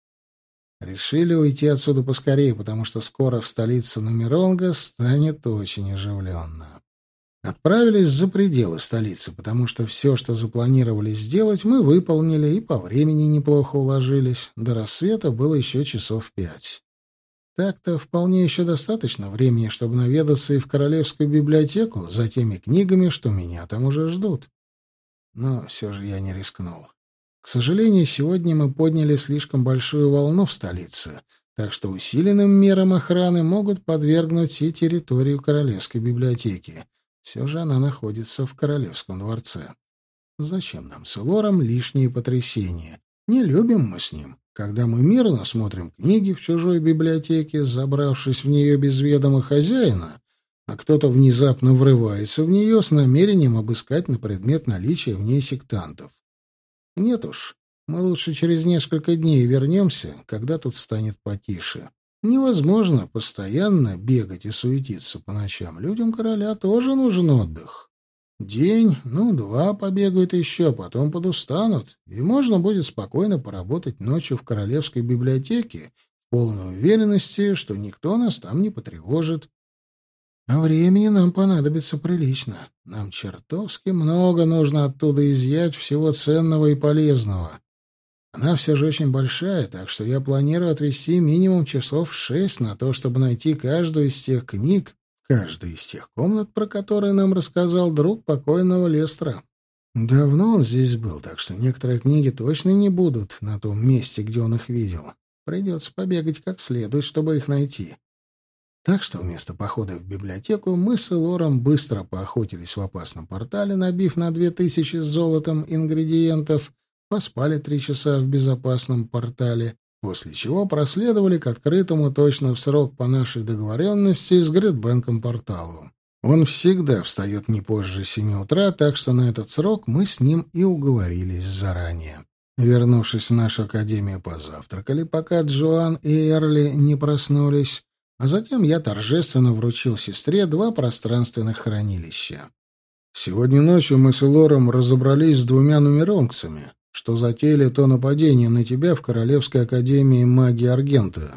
Решили уйти отсюда поскорее, потому что скоро в столице Нумеронга станет очень оживленно. Отправились за пределы столицы, потому что все, что запланировали сделать, мы выполнили и по времени неплохо уложились. До рассвета было еще часов 5. Так-то вполне еще достаточно времени, чтобы наведаться и в Королевскую библиотеку за теми книгами, что меня там уже ждут. Но все же я не рискнул. К сожалению, сегодня мы подняли слишком большую волну в столице, так что усиленным мерам охраны могут подвергнуть и территорию Королевской библиотеки. Все же она находится в Королевском дворце. Зачем нам с Элором лишние потрясения? Не любим мы с ним, когда мы мирно смотрим книги в чужой библиотеке, забравшись в нее без ведома хозяина, а кто-то внезапно врывается в нее с намерением обыскать на предмет наличия в ней сектантов. Нет уж, мы лучше через несколько дней вернемся, когда тут станет потише. Невозможно постоянно бегать и суетиться по ночам. Людям короля тоже нужен отдых. День, два побегают еще, потом подустанут, и можно будет спокойно поработать ночью в Королевской библиотеке в полной уверенности, что никто нас там не потревожит. А времени нам понадобится прилично. Нам чертовски много нужно оттуда изъять всего ценного и полезного. Она все же очень большая, так что я планирую отвести минимум часов 6 на то, чтобы найти каждую из тех книг, каждой из тех комнат, про которые нам рассказал друг покойного Лестра. Давно он здесь был, так что некоторые книги точно не будут на том месте, где он их видел. Придется побегать как следует, чтобы их найти. Так что вместо похода в библиотеку мы с Элором быстро поохотились в опасном портале, набив на 2000 с золотом ингредиентов, поспали 3 часа в безопасном портале, после чего проследовали к открытому точно в срок по нашей договоренности с Гридбэнком порталу. Он всегда встает не позже 7 утра, так что на этот срок мы с ним и уговорились заранее. Вернувшись в нашу академию, позавтракали, пока Джоан и Эрли не проснулись, а затем я торжественно вручил сестре 2 пространственных хранилища. Сегодня ночью мы с Элором разобрались с 2 нумеронцами, что затеяли то нападение на тебя в Королевской академии магии Аргента.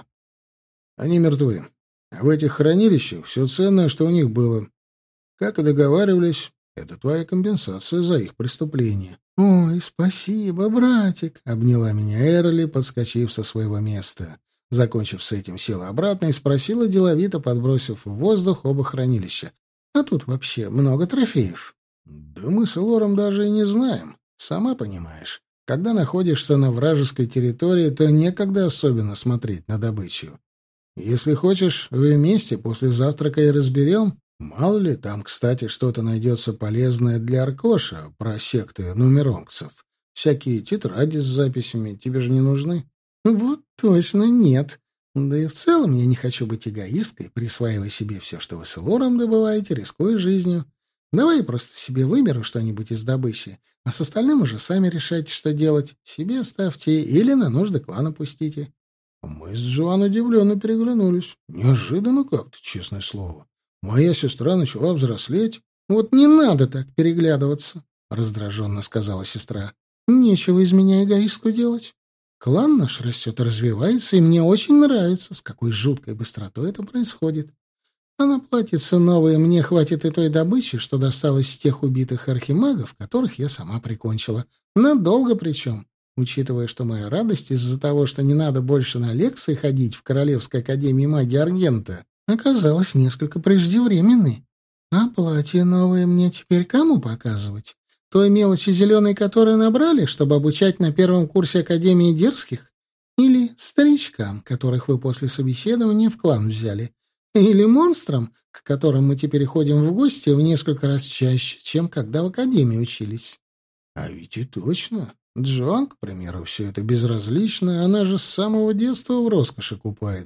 Они мертвы. А в этих хранилищах все ценное, что у них было. Как и договаривались, это твоя компенсация за их преступление. — Ой, спасибо, братик! — обняла меня Эрли, подскочив со своего места. Закончив с этим, села обратно и спросила, деловито подбросив в воздух оба хранилища. — А тут вообще много трофеев? — Да мы с Лором даже и не знаем. Сама понимаешь, когда находишься на вражеской территории, то некогда особенно смотреть на добычу. Если хочешь, вместе после завтрака и разберем. Мало ли, там, кстати, что-то найдется полезное для Аркоша про секты нумеронцев. Всякие тетради с записями тебе же не нужны? Вот точно нет. Да и в целом я не хочу быть эгоисткой, присваивая себе все, что вы с Лором добываете, рискуя жизнью. Давай я просто себе выберу что-нибудь из добычи, а с остальным уже сами решайте, что делать. Себе оставьте или на нужды клана пустите. Мы с Джоан удивленно переглянулись. Неожиданно как-то, честное слово. Моя сестра начала взрослеть. — Вот не надо так переглядываться, — раздраженно сказала сестра. — Нечего из меня эгоистку делать. Клан наш растет и развивается, и мне очень нравится, с какой жуткой быстротой это происходит. А на платьице новое мне хватит и той добычи, что досталось с тех убитых архимагов, которых я сама прикончила. Надолго причем, учитывая, что моя радость из-за того, что не надо больше на лекции ходить в Королевской академии магии Аргента, оказалась несколько преждевременной. А платье новое мне теперь кому показывать? Той мелочи зеленой, которую набрали, чтобы обучать на первом курсе Академии дерзких? Или старичкам, которых вы после собеседования в клан взяли? Или монстрам, к которым мы теперь ходим в гости в несколько раз чаще, чем когда в Академии учились? А ведь и точно. Джоан, к примеру, все это безразлично, она же с самого детства в роскоши купается.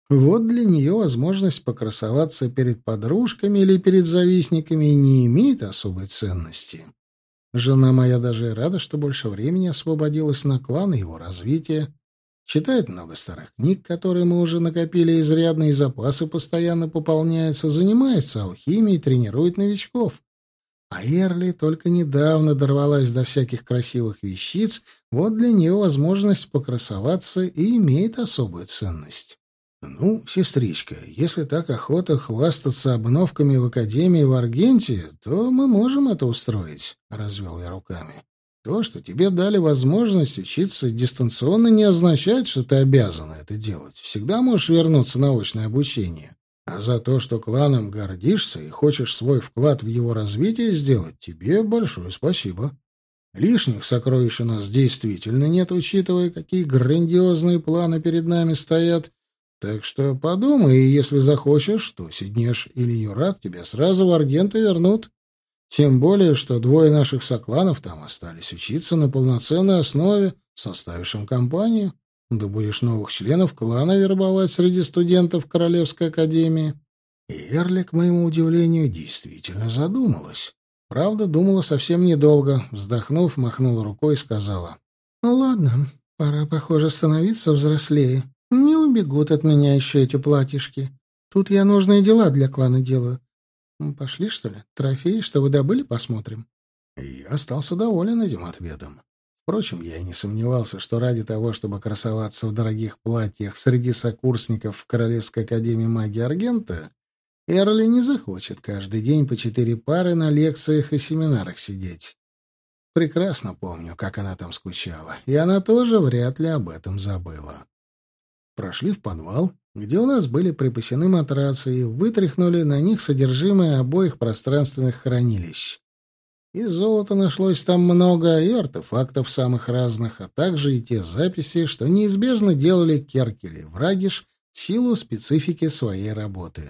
Вот для нее возможность покрасоваться перед подружками или перед завистниками не имеет особой ценности. Жена моя даже и рада, что больше времени освободилось на клан и его развитие. Читает много старых книг, которые мы уже накопили изрядно, и запасы постоянно пополняются, занимается алхимией, тренирует новичков. А Эрли только недавно дорвалась до всяких красивых вещиц, вот для нее возможность покрасоваться и имеет особую ценность. «Ну, сестричка, если так охота хвастаться обновками в Академии в Аргенте, то мы можем это устроить», — развел я руками. «То, что тебе дали возможность учиться дистанционно, не означает, что ты обязана это делать. Всегда можешь вернуться на очное обучение. А за то, что кланом гордишься и хочешь свой вклад в его развитие сделать, тебе большое спасибо. Лишних сокровищ у нас действительно нет, учитывая, какие грандиозные планы перед нами стоят. Так что подумай, и если захочешь, то Сиднеш или Юрак тебя сразу в Аргенты вернут. Тем более, что двое наших сокланов там остались учиться на полноценной основе, составишь им компанию. Да будешь новых членов клана вербовать среди студентов Королевской академии». И Эрли, к моему удивлению, действительно задумалась. Правда, думала совсем недолго. Вздохнув, махнула рукой и сказала: «Ну ладно, пора, похоже, становиться взрослее. Не убегут от меня еще эти платьишки. Тут я нужные дела для клана делаю. Пошли, что ли? Трофеи, что вы добыли, посмотрим». И я остался доволен этим ответом. Впрочем, я и не сомневался, что ради того, чтобы красоваться в дорогих платьях среди сокурсников в Королевской академии магии Аргента, Эрли не захочет каждый день по 4 пары на лекциях и семинарах сидеть. Прекрасно помню, как она там скучала, и она тоже вряд ли об этом забыла. Прошли в подвал, где у нас были припасены матрацы, и вытряхнули на них содержимое обоих пространственных хранилищ. И золота нашлось там много, и артефактов самых разных, а также и те записи, что неизбежно делали Керкель и Врагиш в силу специфики своей работы.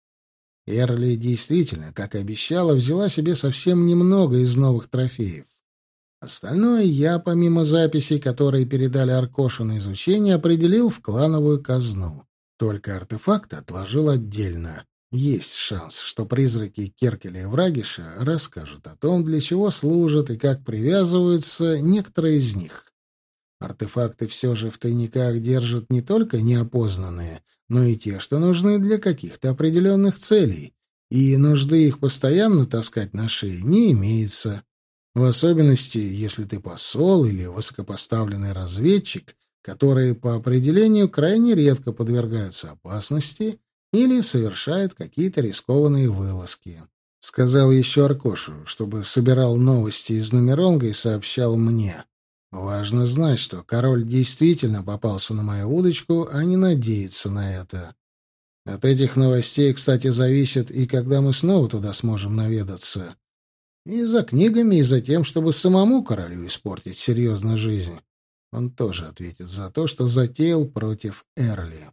Эрли действительно, как и обещала, взяла себе совсем немного из новых трофеев. Остальное я, помимо записей, которые передали Аркошу на изучение, определил в клановую казну. Только артефакты отложил отдельно. Есть шанс, что призраки Керкеля и Врагиша расскажут о том, для чего служат и как привязываются некоторые из них. Артефакты все же в тайниках держат не только неопознанные, но и те, что нужны для каких-то определенных целей, и нужды их постоянно таскать на шее не имеется. В особенности, если ты посол или высокопоставленный разведчик, которые по определению крайне редко подвергаются опасности или совершают какие-то рискованные вылазки. Сказал еще Аркошу, чтобы собирал новости из Нумеронга и сообщал мне. Важно знать, что король действительно попался на мою удочку, а не надеяться на это. От этих новостей, кстати, зависит и когда мы снова туда сможем наведаться. И за книгами, и за тем, чтобы самому королю испортить серьезно жизнь. Он тоже ответит за то, что затеял против Эрли.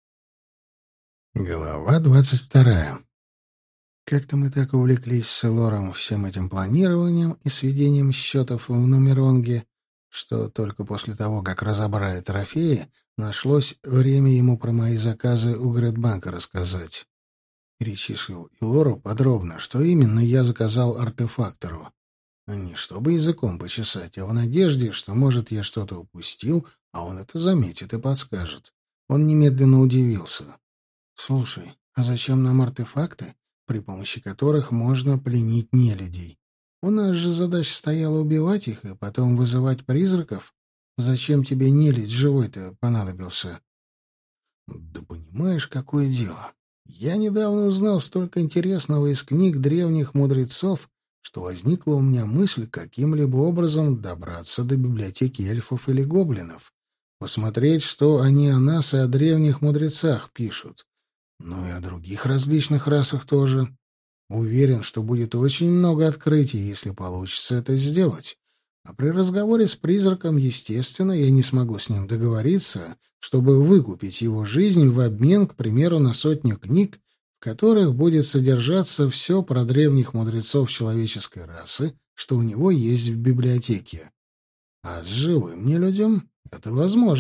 Глава 22. Как-то мы так увлеклись с Элором всем этим планированием и сведением счетов в Нумеронге, что только после того, как разобрали трофеи, нашлось время ему про мои заказы у Грэдбанка рассказать. Перечислил Элору подробно, что именно я заказал артефактору. Не чтобы языком почесать, а в надежде, что, может, я что-то упустил, а он это заметит и подскажет. Он немедленно удивился. «Слушай, а зачем нам артефакты, при помощи которых можно пленить нелюдей? У нас же задача стояла убивать их и потом вызывать призраков. Зачем тебе нелюдь живой-то понадобился?» «Да понимаешь, какое дело. Я недавно узнал столько интересного из книг древних мудрецов, что возникла у меня мысль каким-либо образом добраться до библиотеки эльфов или гоблинов, посмотреть, что они о нас и о древних мудрецах пишут. Ну и о других различных расах тоже. Уверен, что будет очень много открытий, если получится это сделать. А при разговоре с призраком, естественно, я не смогу с ним договориться, чтобы выкупить его жизнь в обмен, к примеру, на 100 книг, в которых будет содержаться все про древних мудрецов человеческой расы, что у него есть в библиотеке. А с живым нелюдям это возможно.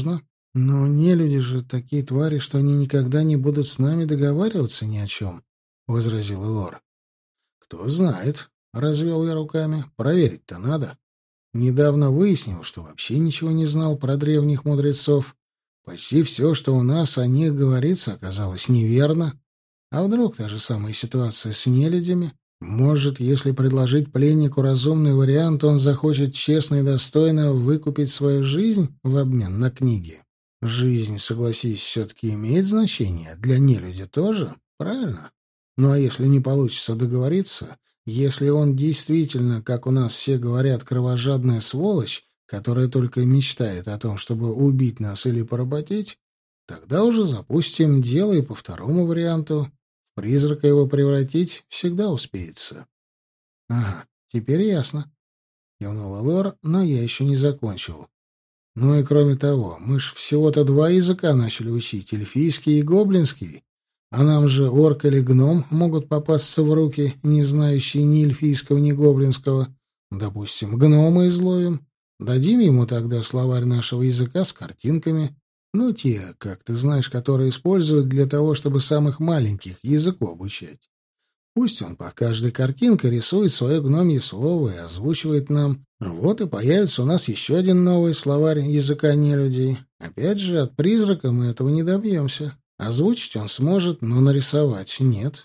Но не люди же такие твари, что они никогда не будут с нами договариваться ни о чем, — возразил Элор. Кто знает, — развел я руками, — проверить-то надо. Недавно выяснил, что вообще ничего не знал про древних мудрецов. Почти все, что у нас о них говорится, оказалось неверно. А вдруг та же самая ситуация с нелюдями? Может, если предложить пленнику разумный вариант, он захочет честно и достойно выкупить свою жизнь в обмен на книги? Жизнь, согласись, все-таки имеет значение. Для нелюдя тоже, правильно? Ну а если не получится договориться, если он действительно, как у нас все говорят, кровожадная сволочь, которая только и мечтает о том, чтобы убить нас или поработить, тогда уже запустим дело и по второму варианту. В призрака его превратить всегда успеется. — Ага, теперь ясно. Кивнул Лор, но я еще не закончил. Ну и кроме того, мы ж всего-то 2 языка начали учить, эльфийский и гоблинский. А нам же орк или гном могут попасться в руки, не знающие ни эльфийского, ни гоблинского. Допустим, гнома изловим. Дадим ему тогда словарь нашего языка с картинками. Ну, те, как ты знаешь, которые используют для того, чтобы самых маленьких языку обучать. Пусть он под каждой картинкой рисует свое гномье слово и озвучивает нам. Вот и появится у нас еще один новый словарь языка нелюдей. Опять же, от призрака мы этого не добьемся. Озвучить он сможет, но нарисовать нет.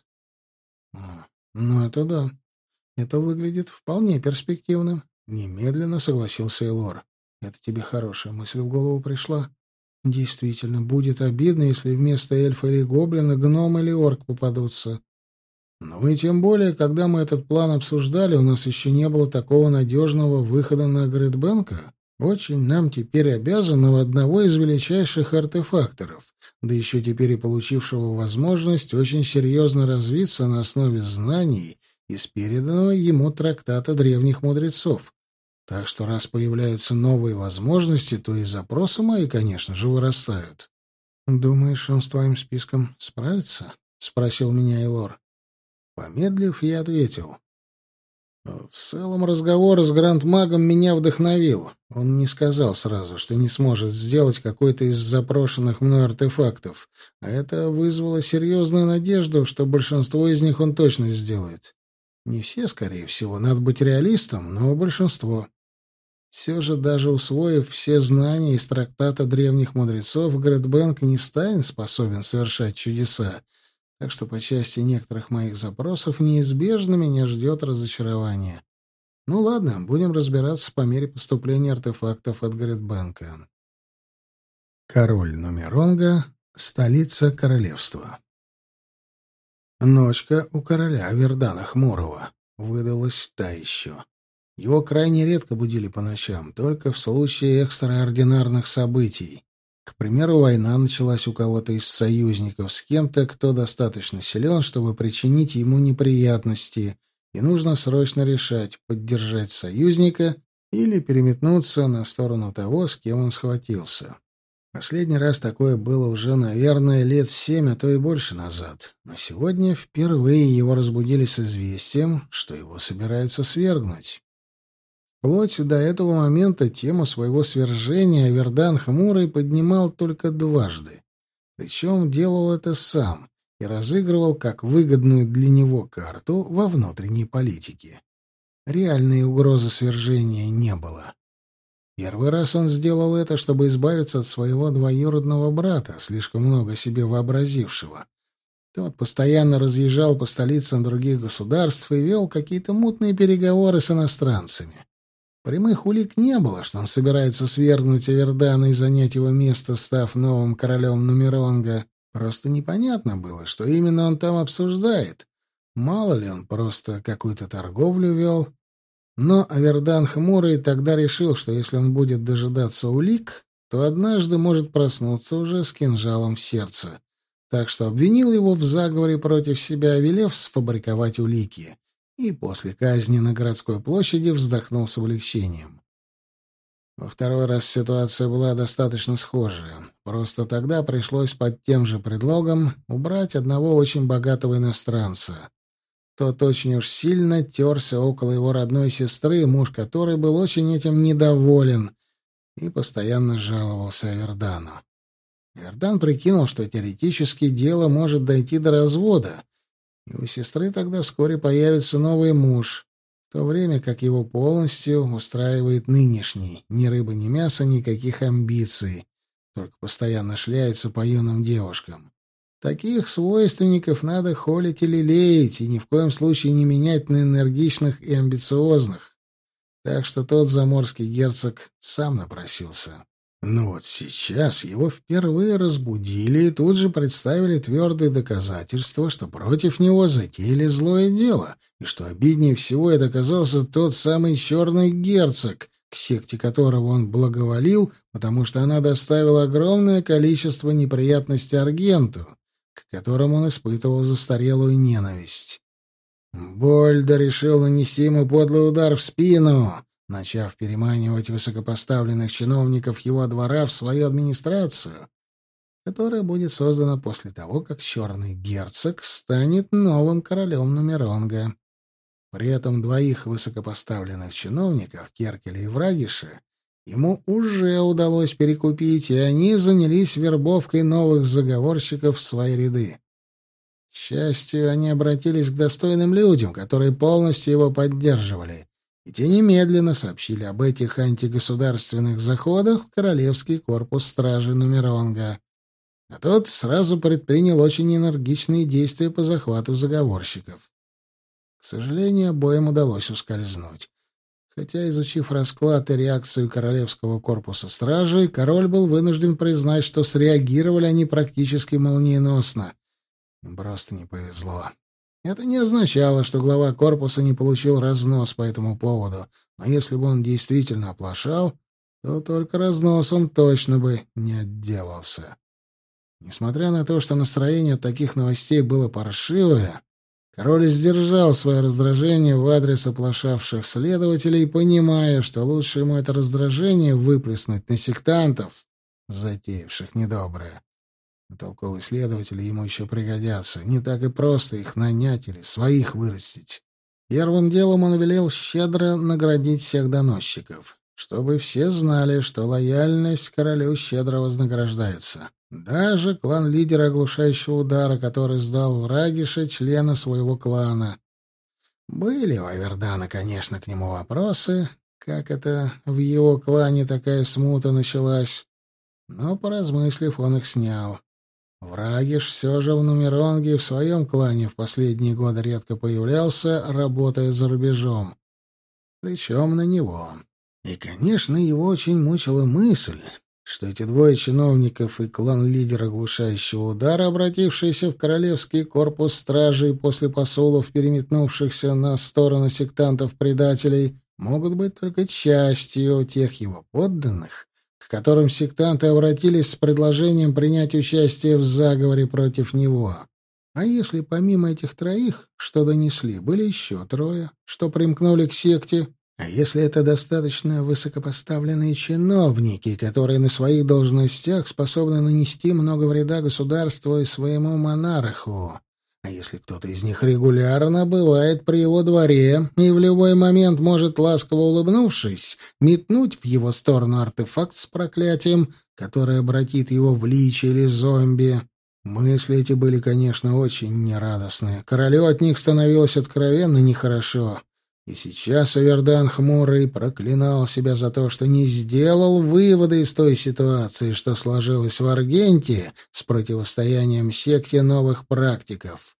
Ну, это да. Это выглядит вполне перспективным. Немедленно согласился Элор. Это тебе хорошая мысль в голову пришла. Действительно, будет обидно, если вместо эльфа или гоблина гном или орк попадутся. Ну и тем более, когда мы этот план обсуждали, у нас еще не было такого надежного выхода на Грейдбенка, очень нам теперь обязанного одного из величайших артефакторов, да еще теперь и получившего возможность очень серьезно развиться на основе знаний из переданного ему трактата древних мудрецов. Так что раз появляются новые возможности, то и запросы мои, конечно же, вырастают. «Думаешь, он с твоим списком справится?» — спросил меня Эйлор. Помедлив, я ответил. В целом разговор с Гранд-магом меня вдохновил. Он не сказал сразу, что не сможет сделать какой-то из запрошенных мной артефактов, а это вызвало серьезную надежду, что большинство из них он точно сделает. Не все, скорее всего, надо быть реалистом, но большинство. Все же, даже усвоив все знания из трактата древних мудрецов, Грейдбенк не станет способен совершать чудеса, так что по части некоторых моих запросов неизбежно меня ждет разочарование. Ну ладно, будем разбираться по мере поступления артефактов от Грейдбенка. Король Нумеронга, столица королевства. Ночка у короля Вердана Хмурого выдалась та еще. Его крайне редко будили по ночам, только в случае экстраординарных событий. К примеру, война началась у кого-то из союзников с кем-то, кто достаточно силен, чтобы причинить ему неприятности, и нужно срочно решать, поддержать союзника или переметнуться на сторону того, с кем он схватился. Последний раз такое было уже, наверное, лет 7, а то и больше назад. Но сегодня впервые его разбудили с известием, что его собираются свергнуть. Вплоть до этого момента тему своего свержения Вердан Хмурый поднимал только дважды. Причем делал это сам и разыгрывал как выгодную для него карту во внутренней политике. Реальной угрозы свержения не было. Первый раз он сделал это, чтобы избавиться от своего двоюродного брата, слишком много себе вообразившего. Тот постоянно разъезжал по столицам других государств и вел какие-то мутные переговоры с иностранцами. Прямых улик не было, что он собирается свергнуть Авердана и занять его место, став новым королем Нумеронга. Просто непонятно было, что именно он там обсуждает. Мало ли он просто какую-то торговлю вел. Но Авердан Хмурый тогда решил, что если он будет дожидаться улик, то однажды может проснуться уже с кинжалом в сердце. Так что обвинил его в заговоре против себя, велев сфабриковать улики. И после казни на городской площади вздохнул с облегчением. Во второй раз ситуация была достаточно схожая. Просто тогда пришлось под тем же предлогом убрать одного очень богатого иностранца. Тот очень уж сильно терся около его родной сестры, муж которой был очень этим недоволен и постоянно жаловался Авердану. Эрдан прикинул, что теоретически дело может дойти до развода, и у сестры тогда вскоре появится новый муж, в то время как его полностью устраивает нынешний. Ни рыба, ни мясо, никаких амбиций, только постоянно шляется по юным девушкам. Таких свойственников надо холить или лелеять, и ни в коем случае не менять на энергичных и амбициозных. Так что тот заморский герцог сам напросился. Но вот сейчас его впервые разбудили и тут же представили твердые доказательства, что против него затеяли злое дело, и что обиднее всего это оказался тот самый черный герцог, к секте которого он благоволил, потому что она доставила огромное количество неприятностей Аргенту, к которому он испытывал застарелую ненависть. Больдо решил нанести ему подлый удар в спину, начав переманивать высокопоставленных чиновников его двора в свою администрацию, которая будет создана после того, как черный герцог станет новым королем Нумеронга. При этом двоих высокопоставленных чиновников, Керкеля и Врагиша, ему уже удалось перекупить, и они занялись вербовкой новых заговорщиков в свои ряды. К счастью, они обратились к достойным людям, которые полностью его поддерживали, и те немедленно сообщили об этих антигосударственных заходах в Королевский корпус стражи Нумеронга. А тот сразу предпринял очень энергичные действия по захвату заговорщиков. К сожалению, обоим удалось ускользнуть. Хотя, изучив расклад и реакцию Королевского корпуса стражей, король был вынужден признать, что среагировали они практически молниеносно. Им просто не повезло. Это не означало, что глава корпуса не получил разнос по этому поводу, но если бы он действительно оплошал, то только разносом точно бы не отделался. Несмотря на то, что настроение от таких новостей было паршивое, король сдержал свое раздражение в адрес оплошавших следователей, понимая, что лучше ему это раздражение выплеснуть на сектантов, затеявших недоброе. А толковые следователи ему еще пригодятся. Не так и просто их нанять или своих вырастить. Первым делом он велел щедро наградить всех доносчиков, чтобы все знали, что лояльность королю щедро вознаграждается. Даже клан лидера оглушающего удара, который сдал Врагиша, члена своего клана. Были у Авердана, конечно, к нему вопросы, как это в его клане такая смута началась, но, поразмыслив, он их снял. Врагиш все же в Нумеронге и в своем клане в последние годы редко появлялся, работая за рубежом. Причем на него. И, конечно, его очень мучила мысль, что эти двое чиновников и клан-лидер оглушающего удара, обратившиеся в Королевский корпус стражей после посулов, переметнувшихся на сторону сектантов-предателей, могут быть только частью тех его подданных, к которым сектанты обратились с предложением принять участие в заговоре против него. А если помимо этих троих, что донесли, были еще трое, что примкнули к секте? А если это достаточно высокопоставленные чиновники, которые на своих должностях способны нанести много вреда государству и своему монарху? А если кто-то из них регулярно бывает при его дворе и в любой момент может, ласково улыбнувшись, метнуть в его сторону артефакт с проклятием, который обратит его в лич или зомби? Мысли эти были, конечно, очень нерадостные. Королю от них становилось откровенно нехорошо. И сейчас Авердан хмурый проклинал себя за то, что не сделал выводы из той ситуации, что сложилось в Аргенте с противостоянием секте новых практиков.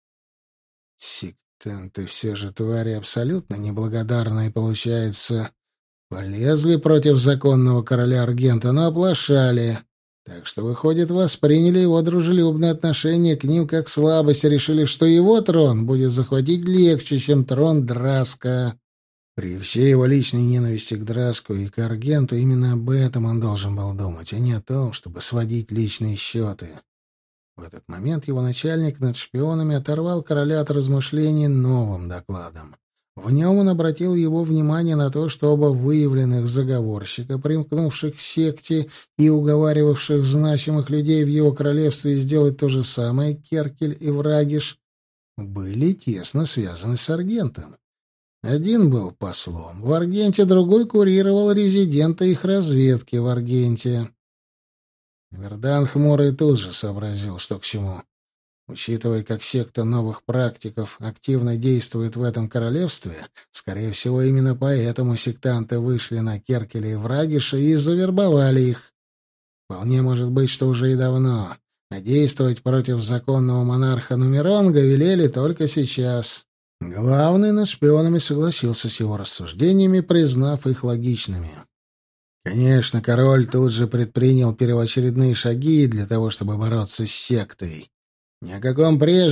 Сектанты все же твари абсолютно неблагодарные, получается. Полезли против законного короля Аргента, но оплошали. Так что, выходит, восприняли его дружелюбное отношение к ним как слабость и решили, что его трон будет захватить легче, чем трон Драска. При всей его личной ненависти к Драску и к Аргенту именно об этом он должен был думать, а не о том, чтобы сводить личные счеты. В этот момент его начальник над шпионами оторвал короля от размышлений новым докладом. В нем он обратил его внимание на то, что оба выявленных заговорщика, примкнувших к секте и уговаривавших значимых людей в его королевстве сделать то же самое, Керкель и Врагиш, были тесно связаны с Аргентом. Один был послом в Аргенте, другой курировал резидента их разведки в Аргенте. Вердан хмурый тут же сообразил, что к чему. Учитывая, как секта новых практиков активно действует в этом королевстве, скорее всего, именно поэтому сектанты вышли на Керкеля и Врагиша и завербовали их. Вполне может быть, что уже и давно. А действовать против законного монарха Нумеронга велели только сейчас. Главный над шпионами согласился с его рассуждениями, признав их логичными. Конечно, король тут же предпринял первоочередные шаги для того, чтобы бороться с сектой. Ни о каком прежнем